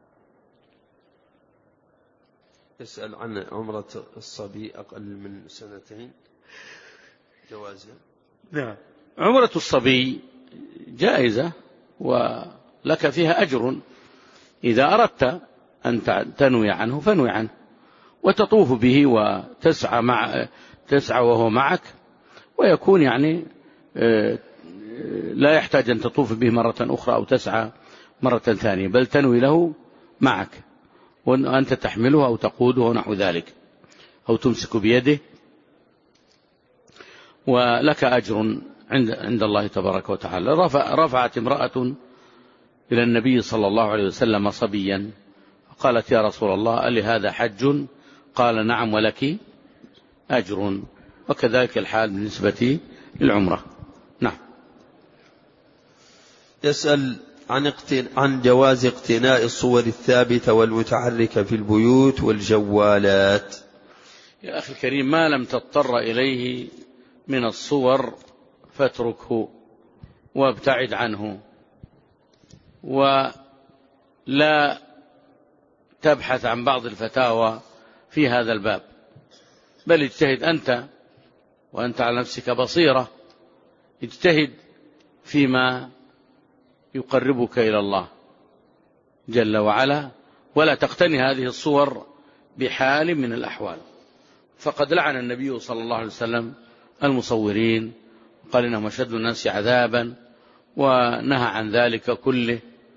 يسأل عن عمرة الصبي أقل من سنتين جوازها. نعم. عمرة الصبي جائزة ولك فيها أجر إذا أردت أن تنوي عنه فنوي عنه وتطوف به وتسعى مع تسعى وهو معك، ويكون يعني لا يحتاج أن تطوف به مرة أخرى أو تسعى مرة ثانية، بل تنوي له معك وأنت تحمله أو تقوده ونحو ذلك، أو تمسك بيده، ولك أجر عند عند الله تبارك وتعالى. رفع رفعت امرأة إلى النبي صلى الله عليه وسلم صبيا، قالت: يا رسول الله ألي هذا حج؟ قال: نعم ولك أجر. وكذلك الحال بالنسبة للعمرة. نعم. يسأل عن عن جواز اقتناء الصور الثابتة والمتحركة في البيوت والجوالات. يا أخي الكريم، ما لم تضطر إليه من الصور فاتركه وابتعد عنه، ولا تبحث عن بعض الفتاوى في هذا الباب، بل اجتهد أنت وأنت على نفسك بصيرة، اجتهد فيما يقربك إلى الله جل وعلا، ولا تقتني هذه الصور بحال من الأحوال. فقد لعن النبي صلى الله عليه وسلم المصورين، قال إنهم أشد الناس عذابا، ونهى عن ذلك كله،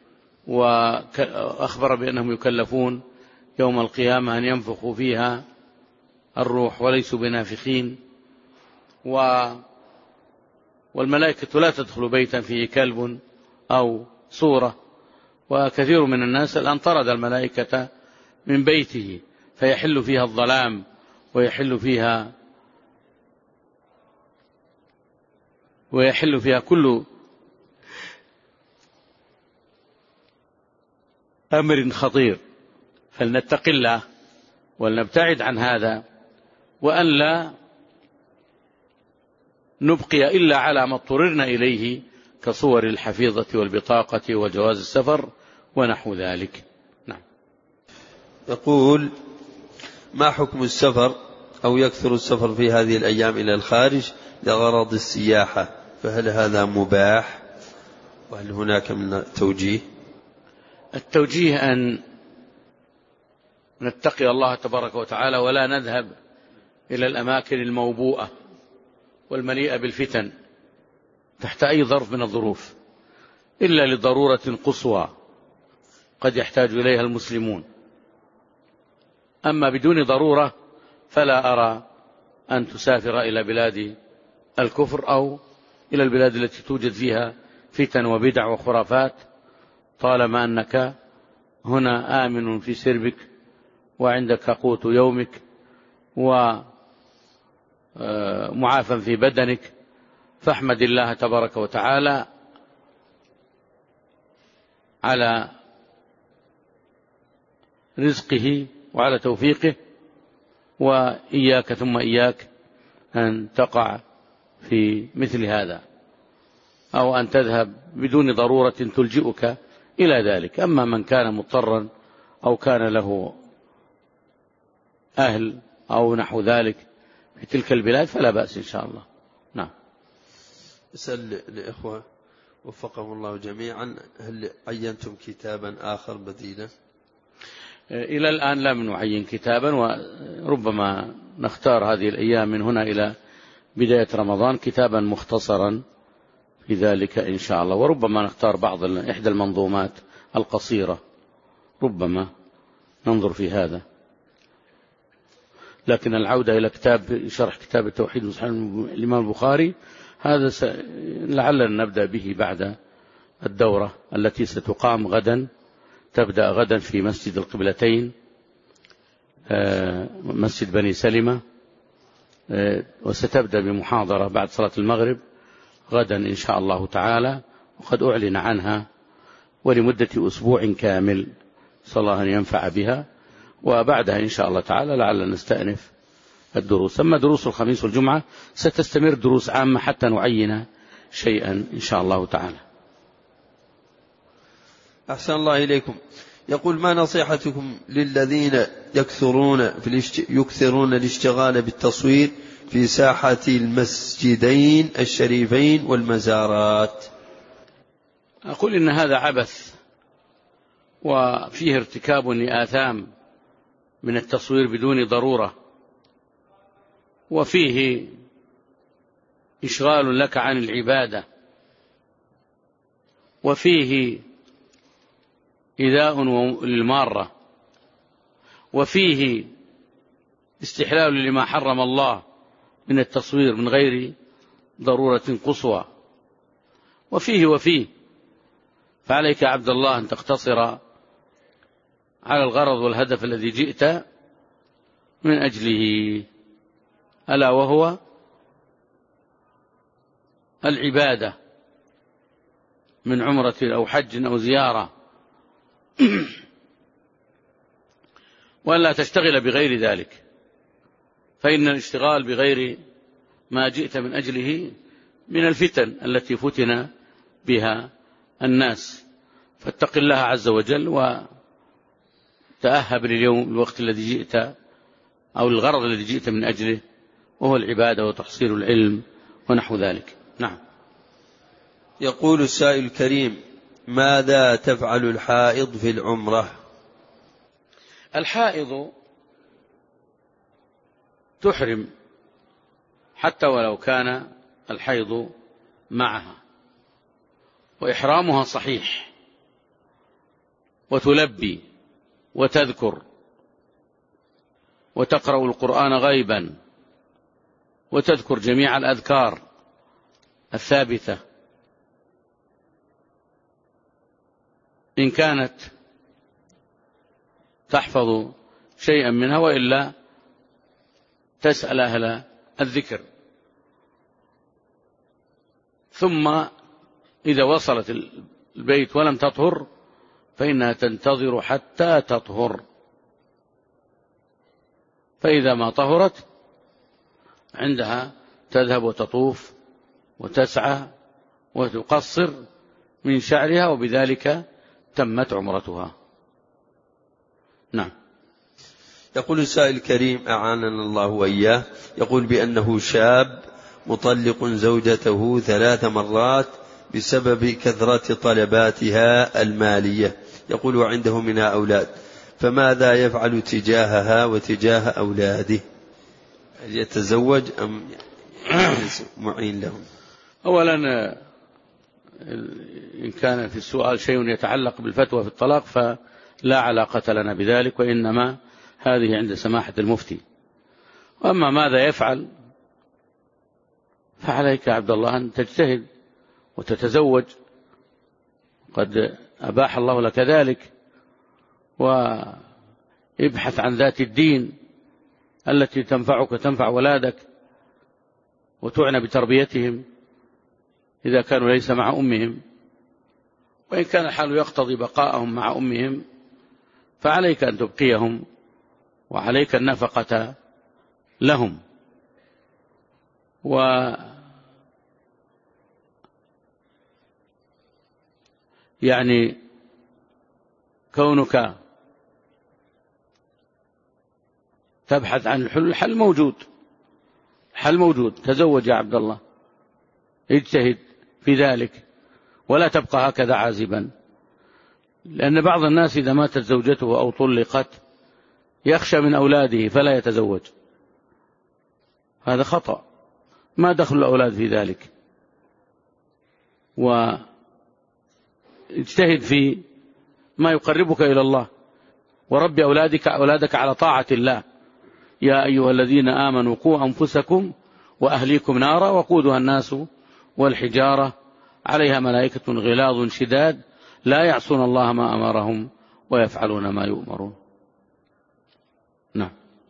وأخبر بأنهم يكلفون يوم القيامة أن ينفخوا فيها الروح وليسوا بنافخين، و والملائكة لا تدخل بيتا فيه كلب أو صورة. وكثير من الناس الآن طرد الملائكة من بيته، فيحل فيها الظلام ويحل فيها ويحل فيها كل أمر خطير. فلنتق الله ولنبتعد عن هذا، وأن لا نبقي إلا على ما اضطررنا إليه كصور الحفيظة والبطاقة وجواز السفر ونحو ذلك. نعم. يقول: ما حكم السفر أو يكثر السفر في هذه الأيام إلى الخارج لغرض السياحة، فهل هذا مباح؟ وهل هناك من توجيه؟ التوجيه أن نتقي الله تبارك وتعالى ولا نذهب إلى الأماكن الموبوءة والمليئة بالفتن تحت أي ظرف من الظروف، إلا لضرورة قصوى قد يحتاج إليها المسلمون. أما بدون ضرورة فلا أرى أن تسافر إلى بلاد الكفر أو إلى البلاد التي توجد فيها فتن وبدع وخرافات، طالما أنك هنا آمن في سربك وعندك قوت يومك ومعافى في بدنك، فاحمد الله تبارك وتعالى على رزقه وعلى توفيقه، وإياك ثم إياك أن تقع في مثل هذا أو أن تذهب بدون ضرورة تلجئك إلى ذلك. أما من كان مضطرا أو كان له أهل أو نحو ذلك في تلك البلاد فلا بأس إن شاء الله. نعم. أسأل الإخوة وفقهم الله جميعا، هل عينتم كتابا آخر بديلا؟ إلى الآن لم نعين كتابا، وربما نختار هذه الأيام من هنا إلى بداية رمضان كتابا مختصرا في ذلك إن شاء الله، وربما نختار بعض إحدى المنظومات القصيرة، ربما ننظر في هذا. لكن العودة إلى كتاب شرح كتاب التوحيد صحيح الإمام البخاري هذا س... لعلنا نبدأ به بعد الدورة التي ستقام غدا، تبدأ غدا في مسجد القبلتين مسجد بني سلمة، وستبدأ بمحاضرة بعد صلاة المغرب غدا إن شاء الله تعالى، وقد أعلن عنها، ولمدة أسبوع كامل صلى الله أن ينفع بها، وبعدها إن شاء الله تعالى لعل نستأنف الدروس. أما دروس الخميس والجمعة ستستمر دروس عامة حتى نعين شيئا إن شاء الله تعالى. أحسن الله إليكم. يقول: ما نصيحتكم للذين يكثرون في الاشت... يكثرون الاشتغال بالتصوير في ساحة المسجدين الشريفين والمزارات؟ أقول إن هذا عبث، وفيه ارتكاب لآثام من التصوير بدون ضرورة، وفيه إشغال لك عن العبادة، وفيه إيذاء للمارة، وفيه استحلال لما حرم الله من التصوير من غير ضرورة قصوى، وفيه وفيه. فعليك يا عبد الله أن تقتصر على الغرض والهدف الذي جئت من أجله، ألا وهو العبادة من عمرة أو حج أو زيارة، ولا تشتغل بغير ذلك، فإن الاشتغال بغير ما جئت من أجله من الفتن التي فتن بها الناس. فاتق الله عز وجل وتأهب لليوم الوقت الذي جئت أو الغرض الذي جئت من أجله، وهو العبادة وتحصيل العلم ونحو ذلك. نعم. يقول السائل الكريم: ماذا تفعل الحائض في العمرة؟ الحائض تحرم حتى ولو كان الحيض معها، وإحرامها صحيح، وتلبي وتذكر وتقرأ القرآن غيبا، وتذكر جميع الأذكار الثابتة إن كانت تحفظ شيئا منها، وإلا تسأل أهل الذكر. ثم إذا وصلت البيت ولم تطهر فإنها تنتظر حتى تطهر، فإذا ما طهرت عندها تذهب وتطوف وتسعى وتقصر من شعرها، وبذلك تمت عمرتها. نعم. يقول السائل الكريم أعاننا الله وإياه، يقول بأنه شاب مطلق زوجته ثلاث مرات بسبب كثرة طلباتها المالية، يقول وعنده منها أولاد، فماذا يفعل تجاهها وتجاه أولاده؟ هل يتزوج أم معين لهم؟ أولا إن كان في السؤال شيء يتعلق بالفتوى في الطلاق فلا علاقة لنا بذلك، وإنما هذه عند سماحة المفتي. وأما ماذا يفعل فعليك يا عبد الله أن تجتهد وتتزوج، قد أباح الله لك ذلك، وابحث عن ذات الدين التي تنفعك وتنفع ولادك، وتعنى بتربيتهم إذا كانوا ليس مع أمهم، وإن كان الحال يقتضي بقاءهم مع أمهم فعليك أن تبقيهم، وعليك النفقة لهم. و يعني كونك تبحث عن الحل. الحل موجود، الحل موجود. تزوج يا عبد الله، اجتهد في ذلك ولا تبقى هكذا عازبا، لأن بعض الناس إذا ماتت زوجته أو طلقت يخشى من أولاده فلا يتزوج. هذا خطأ، ما دخل الأولاد في ذلك. واجتهد في ما يقربك إلى الله، وربي أولادك أولادك على طاعة الله. يا أيها الذين آمنوا قوا أنفسكم وأهليكم نارا وقودها الناس والحجارة عليها ملائكة غلاظ شداد لا يعصون الله ما أمرهم ويفعلون ما يؤمرون. نعم.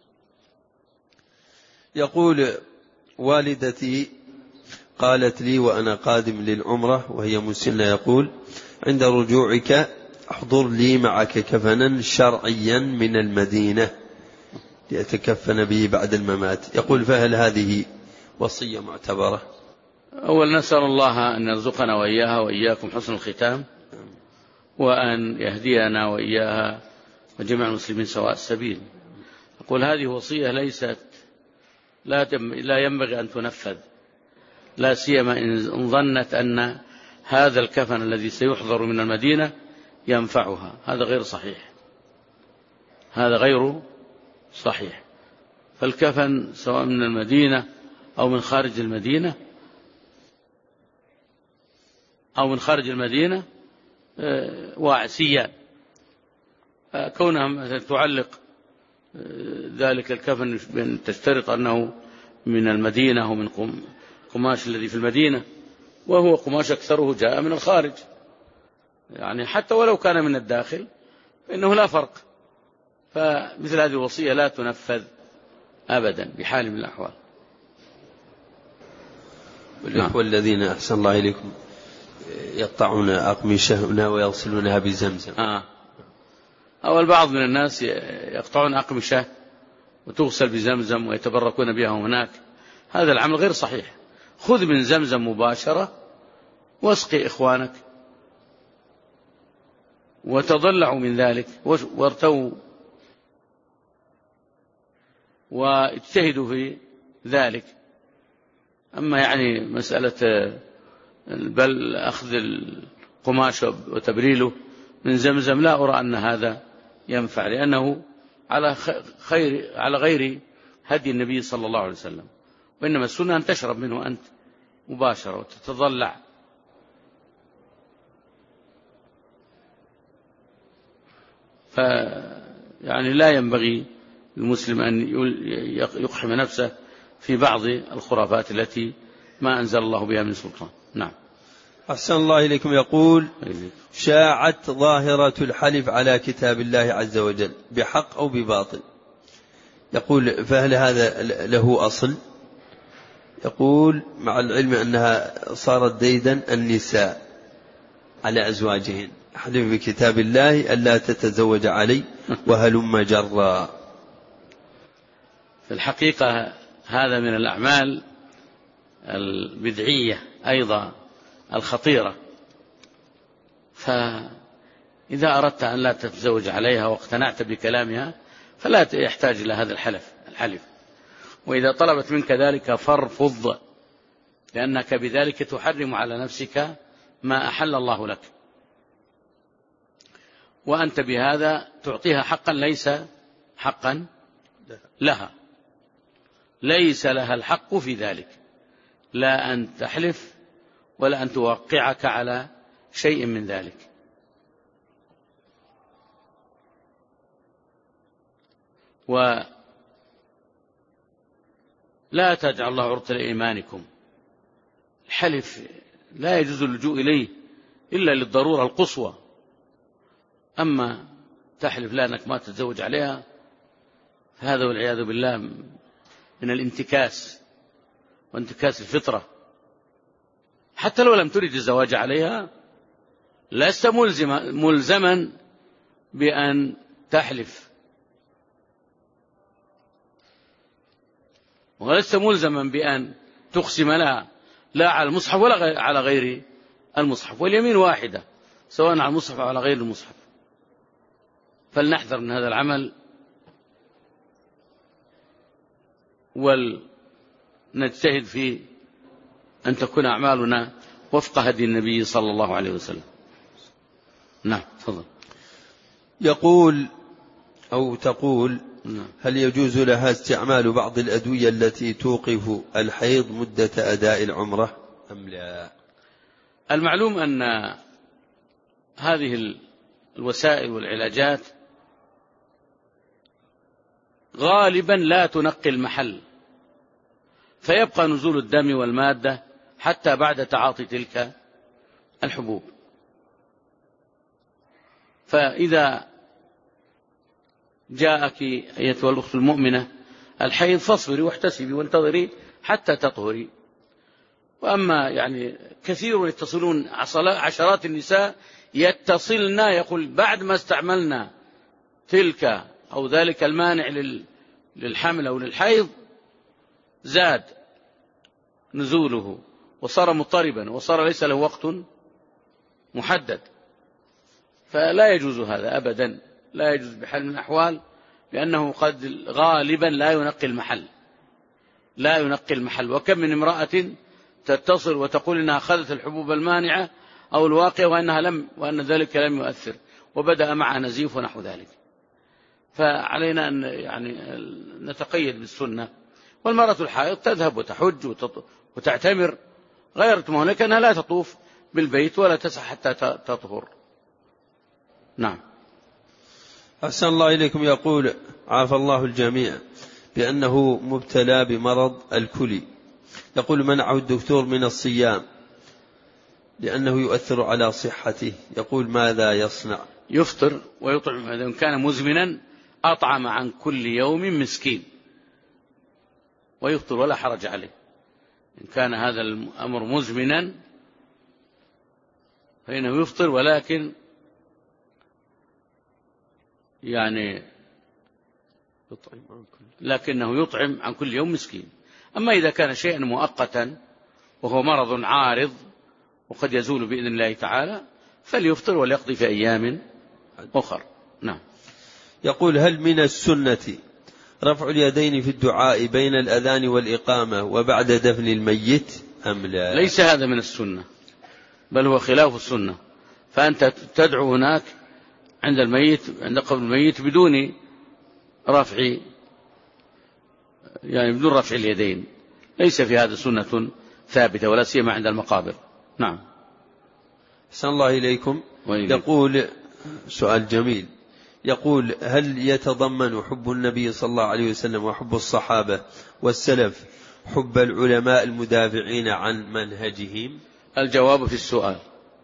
يقول: والدتي قالت لي وأنا قادم للعمرة وهي مسنة، يقول: عند رجوعك احضر لي معك كفنا شرعيا من المدينة لأتكفن به بعد الممات. يقول: فهل هذه وصية معتبرة؟ أول نسأل الله أن يرزقنا وإياها وإياكم حسن الختام، وأن يهدينا وإياها وجميع المسلمين سواء السبيل. أقول هذه وصية ليست لا ينبغي أن تنفذ، لا سيما إن ظنت أن هذا الكفن الذي سيحضر من المدينة ينفعها. هذا غير صحيح، هذا غير صحيح. فالكفن سواء من المدينة أو من خارج المدينة أو من خارج المدينة واعسيا. كونها تعلق ذلك الكفن بأن تشترط أنه من المدينة ومن قماش الذي في المدينة، وهو قماش أكثره جاء من الخارج، يعني حتى ولو كان من الداخل فإنه لا فرق. فمثل هذه الوصية لا تنفذ أبدا بحال من الأحوال. والإخوة الذين أحسن الله إليكم يقطعون أقمشة ويغسلونها بزمزم. آه. أو البعض من الناس يقطعون أقمشة وتغسل بزمزم ويتبركون بها هناك. هذا العمل غير صحيح. خذ من زمزم مباشرة واسقي إخوانك وتضلعوا من ذلك وارتووا واجتهدوا في ذلك. أما يعني مسألة بل أخذ القماش وتبريله من زمزم لا أرى أن هذا ينفع، لأنه على خير على غير هدي النبي صلى الله عليه وسلم. وإنما السنة أن تشرب منه أنت مباشرة وتتضلع. فيعني لا ينبغي للمسلم أن يقحم نفسه في بعض الخرافات التي ما أنزل الله بها من سلطان. نعم. أحسن الله إليكم. يقول: شاعت ظاهرة الحلف على كتاب الله عز وجل بحق أو بباطل. يقول: فهل هذا له أصل؟ يقول: مع العلم أنها صارت ديدا النساء على أزواجهن، أحلف بكتاب الله ألا تتزوج علي وهلم جرا. في الحقيقة هذا من الأعمال البدعية أيضا الخطيرة. فإذا أردت أن لا تتزوج عليها واقتنعت بكلامها فلا يحتاج إلى هذا الحلف الحلف وإذا طلبت منك ذلك فارفض، لأنك بذلك تحرم على نفسك ما أحل الله لك، وأنت بهذا تعطيها حقا ليس حقا لها. ليس لها الحق في ذلك، لا أن تحلف ولا أن توقعك على شيء من ذلك. ولا تجعل الله عرضة لإيمانكم. الحلف لا يجوز اللجوء إليه إلا للضرورة القصوى. أما تحلف لأنك ما تتزوج عليها فهذا والعياذ بالله من الانتكاس وانتكاس الفطرة. حتى لو لم تريد الزواج عليها لست ملزما بأن تحلف، ولست ملزما بأن تقسم لها لا على المصحف ولا على غير المصحف، واليمين واحدة سواء على المصحف أو على غير المصحف. فلنحذر من هذا العمل ولنجتهد في أن تكون أعمالنا وفق هدي النبي صلى الله عليه وسلم. نعم تفضل. يقول أو تقول نعم. هل يجوز لها استعمال بعض الأدوية التي توقف الحيض مدة أداء العمرة أم لا؟ المعلوم أن هذه الوسائل والعلاجات غالبا لا تنقي المحل، فيبقى نزول الدم والمادة حتى بعد تعاطي تلك الحبوب. فإذا جاءك أيتها الأخت المؤمنة الحيض فاصبري واحتسبي وانتظري حتى تطهري. وأما يعني كثير يتصلون عشرات النساء يتصلن يقول بعد ما استعملنا تلك أو ذلك المانع للحمل أو للحيض زاد نزوله وصار مضطربا وصار ليس له وقت محدد. فلا يجوز هذا أبدا، لا يجوز بحال من الأحوال، لأنه قد غالبا لا ينقي المحل لا ينقي المحل. وكم من امرأة تتصل وتقول إنها أخذت الحبوب المانعة أو الواقية وأنها لم وأن ذلك لم يؤثر وبدأ معها نزيف ونحو ذلك. فعلينا أن يعني نتقيد بالسنة. والمرأة الحائض تذهب وتحج وتعتمر غير مهلك أنها لا تطوف بالبيت ولا تسعى حتى تطهر. نعم. أحسن الله إليكم. يقول عافى الله الجميع بأنه مبتلى بمرض الكلي، يقول منعه الدكتور من الصيام لأنه يؤثر على صحته، يقول ماذا يصنع؟ يفطر ويطعم. إذا كان مزمنا أطعم عن كل يوم مسكين ويفطر ولا حرج عليه. إن كان هذا الأمر مزمنا فإنه يفطر، ولكن يعني لكنه يطعم عن كل يوم مسكين. أما إذا كان شيئا مؤقتا وهو مرض عارض وقد يزول بإذن الله تعالى فليفطر وليقضي في أيام أخر. نعم. يقول هل من السنة رفع اليدين في الدعاء بين الأذان والإقامة وبعد دفن الميت أم لا؟ ليس هذا من السنة، بل هو خلاف السنة. فأنت تدعو هناك عند الميت عند قبر الميت بدون رفع يعني بدون رفع اليدين، ليس في هذا سنة ثابتة ولا سيما عند المقابر. نعم. أحسن الله إليكم. يقول سؤال جميل، يقول هل يتضمن حب النبي صلى الله عليه وسلم وحب الصحابة والسلف حب العلماء المدافعين عن منهجهم؟ الجواب في السؤال.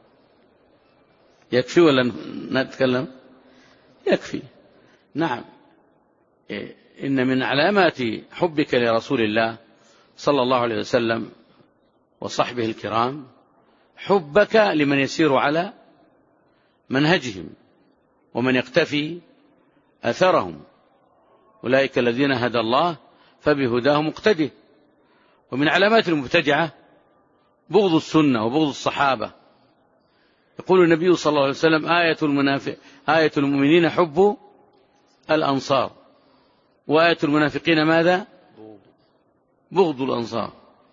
يكفي ولا نتكلم؟ يكفي. نعم. إن من علامات حبك لرسول الله صلى الله عليه وسلم وصحبه الكرام حبك لمن يسير على منهجهم ومن يقتفي أثرهم، أولئك الذين هدى الله فبهداه مقتده. ومن علامات المبتدعة بغض السنة وبغض الصحابة. يقول النبي صلى الله عليه وسلم آية المنافق آية المؤمنين حب الأنصار، وآية المنافقين ماذا؟ بغض الأنصار.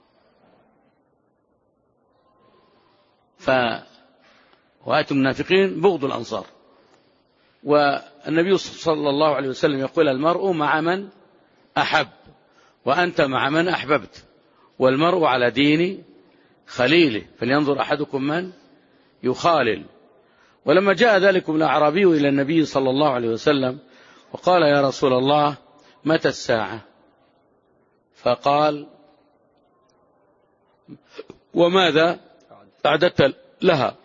ف وآية المنافقين بغض الأنصار. والنبي صلى الله عليه وسلم يقول المرء مع من أحب، وأنت مع من أحببت، والمرء على دين خليله، فلينظر أحدكم من يخالل. ولما جاء ذلكم الأعرابي إلى النبي صلى الله عليه وسلم وقال يا رسول الله متى الساعة؟ فقال وماذا أعددت لها؟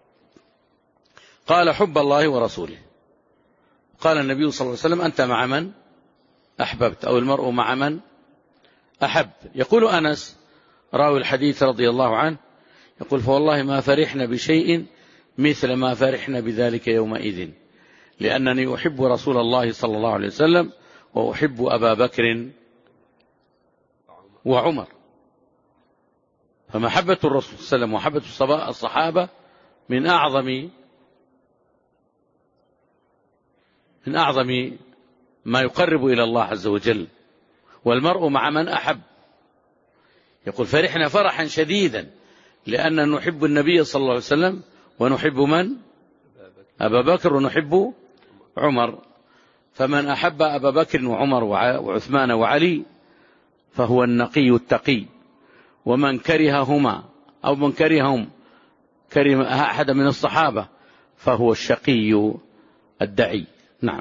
قال حب الله ورسوله. قال النبي صلى الله عليه وسلم أنت مع من أحببت، أو المرء مع من أحب. يقول أنس راوي الحديث رضي الله عنه يقول فوالله ما فرحنا بشيء مثل ما فرحنا بذلك يومئذ، لأنني أحب رسول الله صلى الله عليه وسلم وأحب أبا بكر وعمر. فمحبة الرسول صلى الله عليه وسلم ومحبة الصحابة من أعظم من أعظم ما يقرب إلى الله عز وجل، والمرء مع من أحب. يقول فرحنا فرحا شديدا لأننا نحب النبي صلى الله عليه وسلم ونحب من؟ أبا بكر ونحب عمر. فمن أحب أبا بكر وعمر وعثمان وعلي فهو النقي التقي، ومن كرههما أو من كرههم كره أحد من الصحابة فهو الشقي الدعي. نعم.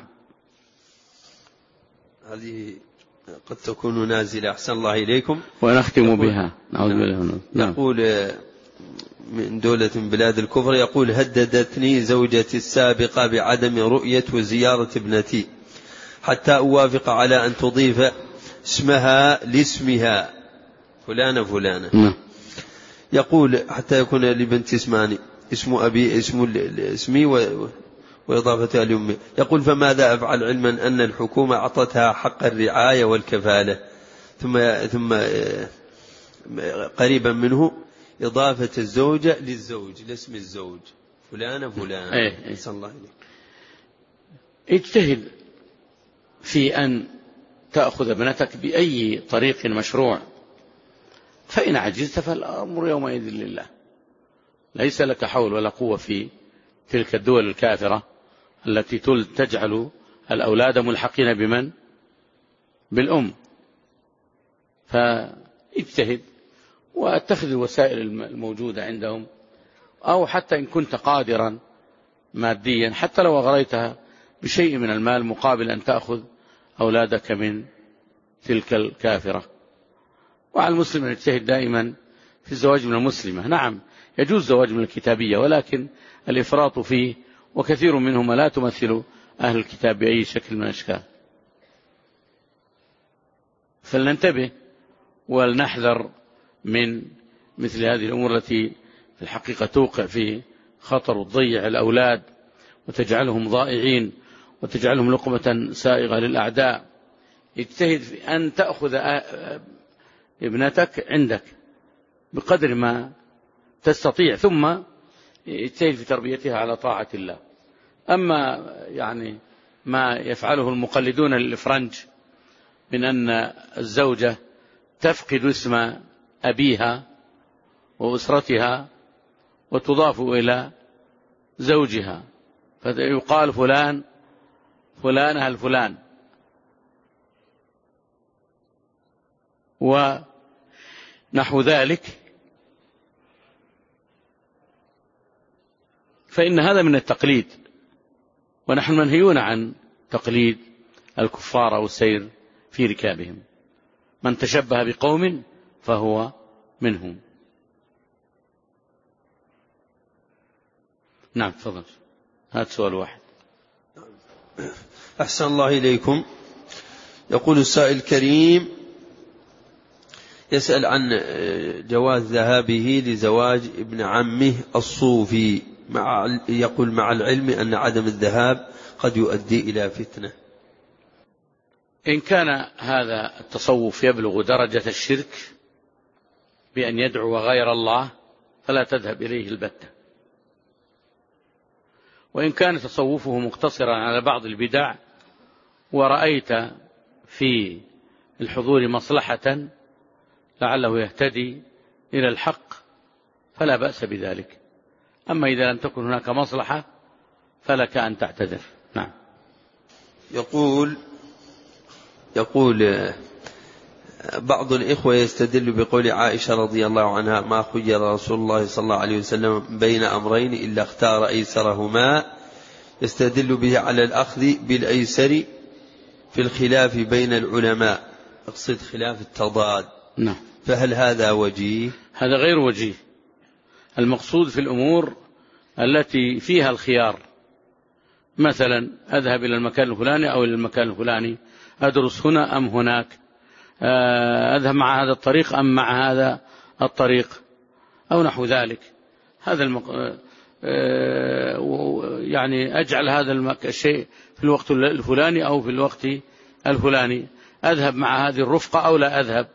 هذه قد تكون نازلة أحسن الله إليكم. ونختم بها. نعوذ بالله. نعم. يقول من دولة من بلاد الكفر، يقول هددتني زوجتي السابقة بعدم رؤية وزيارة ابنتي حتى أوافق على أن تضيف اسمها لاسمها فلانة فلانة. نعم. يقول حتى يكون لبنتي اسماني، اسم أبي اسم اسمي وإضافتها لأمي. يقول فماذا أفعل علما أن الحكومة أعطتها حق الرعاية والكفالة، ثم ثم قريبا منه إضافة الزوجة للزوج لاسم الزوج فلانة فلانة. أيه أيه. صلى الله عليه. اجتهد في أن تأخذ ابنتك بأي طريق مشروع، فإن عجزت فالأمر يومئذ لله. ليس لك حول ولا قوة في تلك الدول الكافرة التي تجعل الأولاد ملحقين بمن؟ بالأم. فاجتهد واتخذ الوسائل الموجودة عندهم، أو حتى إن كنت قادرا ماديا حتى لو أغريتها بشيء من المال مقابل أن تأخذ أولادك من تلك الكافرة. وعلى المسلم أن يجتهد دائما في الزواج من المسلمة. نعم يجوز الزواج من الكتابية، ولكن الإفراط فيه، وكثير منهم لا تمثل أهل الكتاب بأي شكل من الأشكال. فلننتبه ولنحذر من مثل هذه الأمور التي في الحقيقة توقع في خطر وتضيع الأولاد وتجعلهم ضائعين وتجعلهم لقمة سائغة للأعداء. اجتهد في أن تأخذ ابنتك عندك بقدر ما تستطيع، ثم اجتهد في تربيتها على طاعة الله. أما يعني ما يفعله المقلدون للإفرنج من أن الزوجة تفقد اسم أبيها وأسرتها وتضاف إلى زوجها، فيقال فلان فلانة الفلان، ونحو ذلك، فإن هذا من التقليد، ونحن منهيون عن تقليد الكفار والسير في ركابهم. من تشبه بقوم فهو منهم. نعم تفضل. هذا سؤال واحد. أحسن الله إليكم. يقول السائل الكريم يسأل عن جواز ذهابه لزواج ابن عمه الصوفي، مع يقول مع العلم أن عدم الذهاب قد يؤدي إلى فتنة. إن كان هذا التصوف يبلغ درجة الشرك بأن يدعو غير الله فلا تذهب إليه البتة. وإن كان تصوفه مقتصرا على بعض البدع ورأيت في الحضور مصلحة لعله يهتدي إلى الحق فلا بأس بذلك. أما إذا لم تكن هناك مصلحة فلك أن تعتذر. نعم. يقول يقول بعض الإخوة يستدل بقول عائشة رضي الله عنها ما خير رسول الله صلى الله عليه وسلم بين أمرين إلا اختار أيسرهما، يستدل به على الأخذ بالأيسر في الخلاف بين العلماء، اقصد خلاف التضاد. نعم. فهل هذا وجيه؟ هذا غير وجيه. المقصود في الأمور التي فيها الخيار، مثلا أذهب إلى المكان الفلاني أو إلى المكان الفلاني، أدرس هنا أم هناك، أذهب مع هذا الطريق أم مع هذا الطريق، أو نحو ذلك. هذا المق... يعني أجعل هذا الشيء في الوقت الفلاني أو في الوقت الفلاني، أذهب مع هذه الرفقة أو لا أذهب،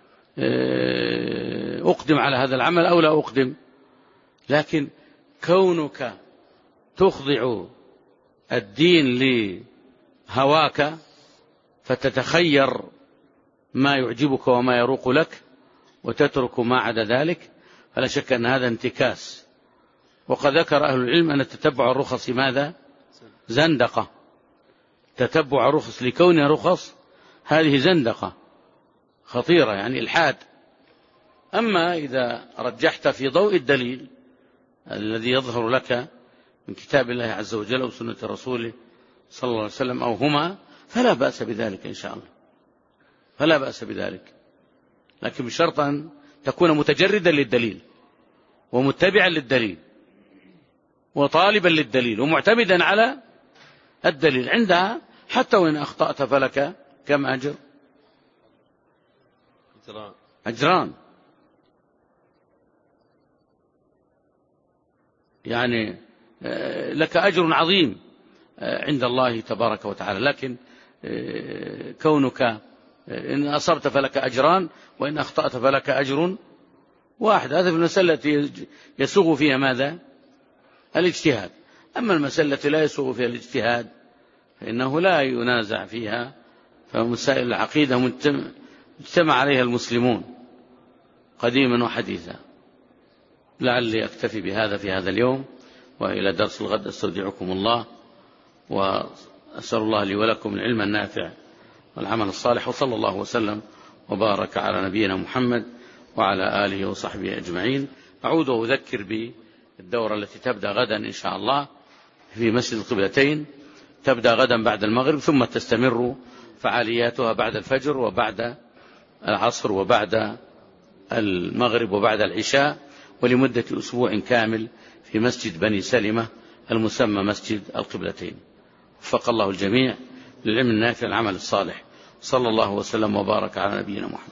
أقدم على هذا العمل أو لا أقدم. لكن كونك تخضع الدين لهواك فتتخير ما يعجبك وما يروق لك وتترك ما عدا ذلك، فلا شك أن هذا انتكاس. وقد ذكر أهل العلم أن تتبع الرخص ماذا؟ زندقة. تتبع الرخص لكونها رخص هذه زندقة خطيرة، يعني الحاد. أما إذا رجحت في ضوء الدليل الذي يظهر لك من كتاب الله عز وجل أو سنة رسوله صلى الله عليه وسلم أو هما، فلا بأس بذلك إن شاء الله، فلا بأس بذلك، لكن بشرط أن تكون متجردا للدليل ومتبعا للدليل وطالبا للدليل ومعتمدا على الدليل. عندها حتى وإن أخطأت فلك كم أجر؟ أجران، يعني لك أجر عظيم عند الله تبارك وتعالى. لكن كونك إن أصبت فلك أجران وإن أخطأت فلك أجر واحد، هذا في المسألة التي يسوغ فيها ماذا؟ الاجتهاد. أما المسألة التي لا يسوغ فيها الاجتهاد فإنه لا ينازع فيها، فمسائل العقيدة اجتمع عليها المسلمون قديما وحديثا. لعلي أكتفي بهذا في هذا اليوم، وإلى درس الغد أستودعكم الله، وأسأل الله لي ولكم العلم النافع والعمل الصالح، وصلى الله وسلم وبارك على نبينا محمد وعلى آله وصحبه أجمعين. أعود وأذكر بالدورة التي تبدأ غدا إن شاء الله في مسجد القبلتين، تبدأ غدا بعد المغرب، ثم تستمر فعالياتها بعد الفجر وبعد العصر وبعد المغرب وبعد العشاء، ولمدة أسبوع كامل في مسجد بني سلمة المسمى مسجد القبلتين. وفق الله الجميع للعلم النافع العمل الصالح. صلى الله وسلم وبارك على نبينا محمد.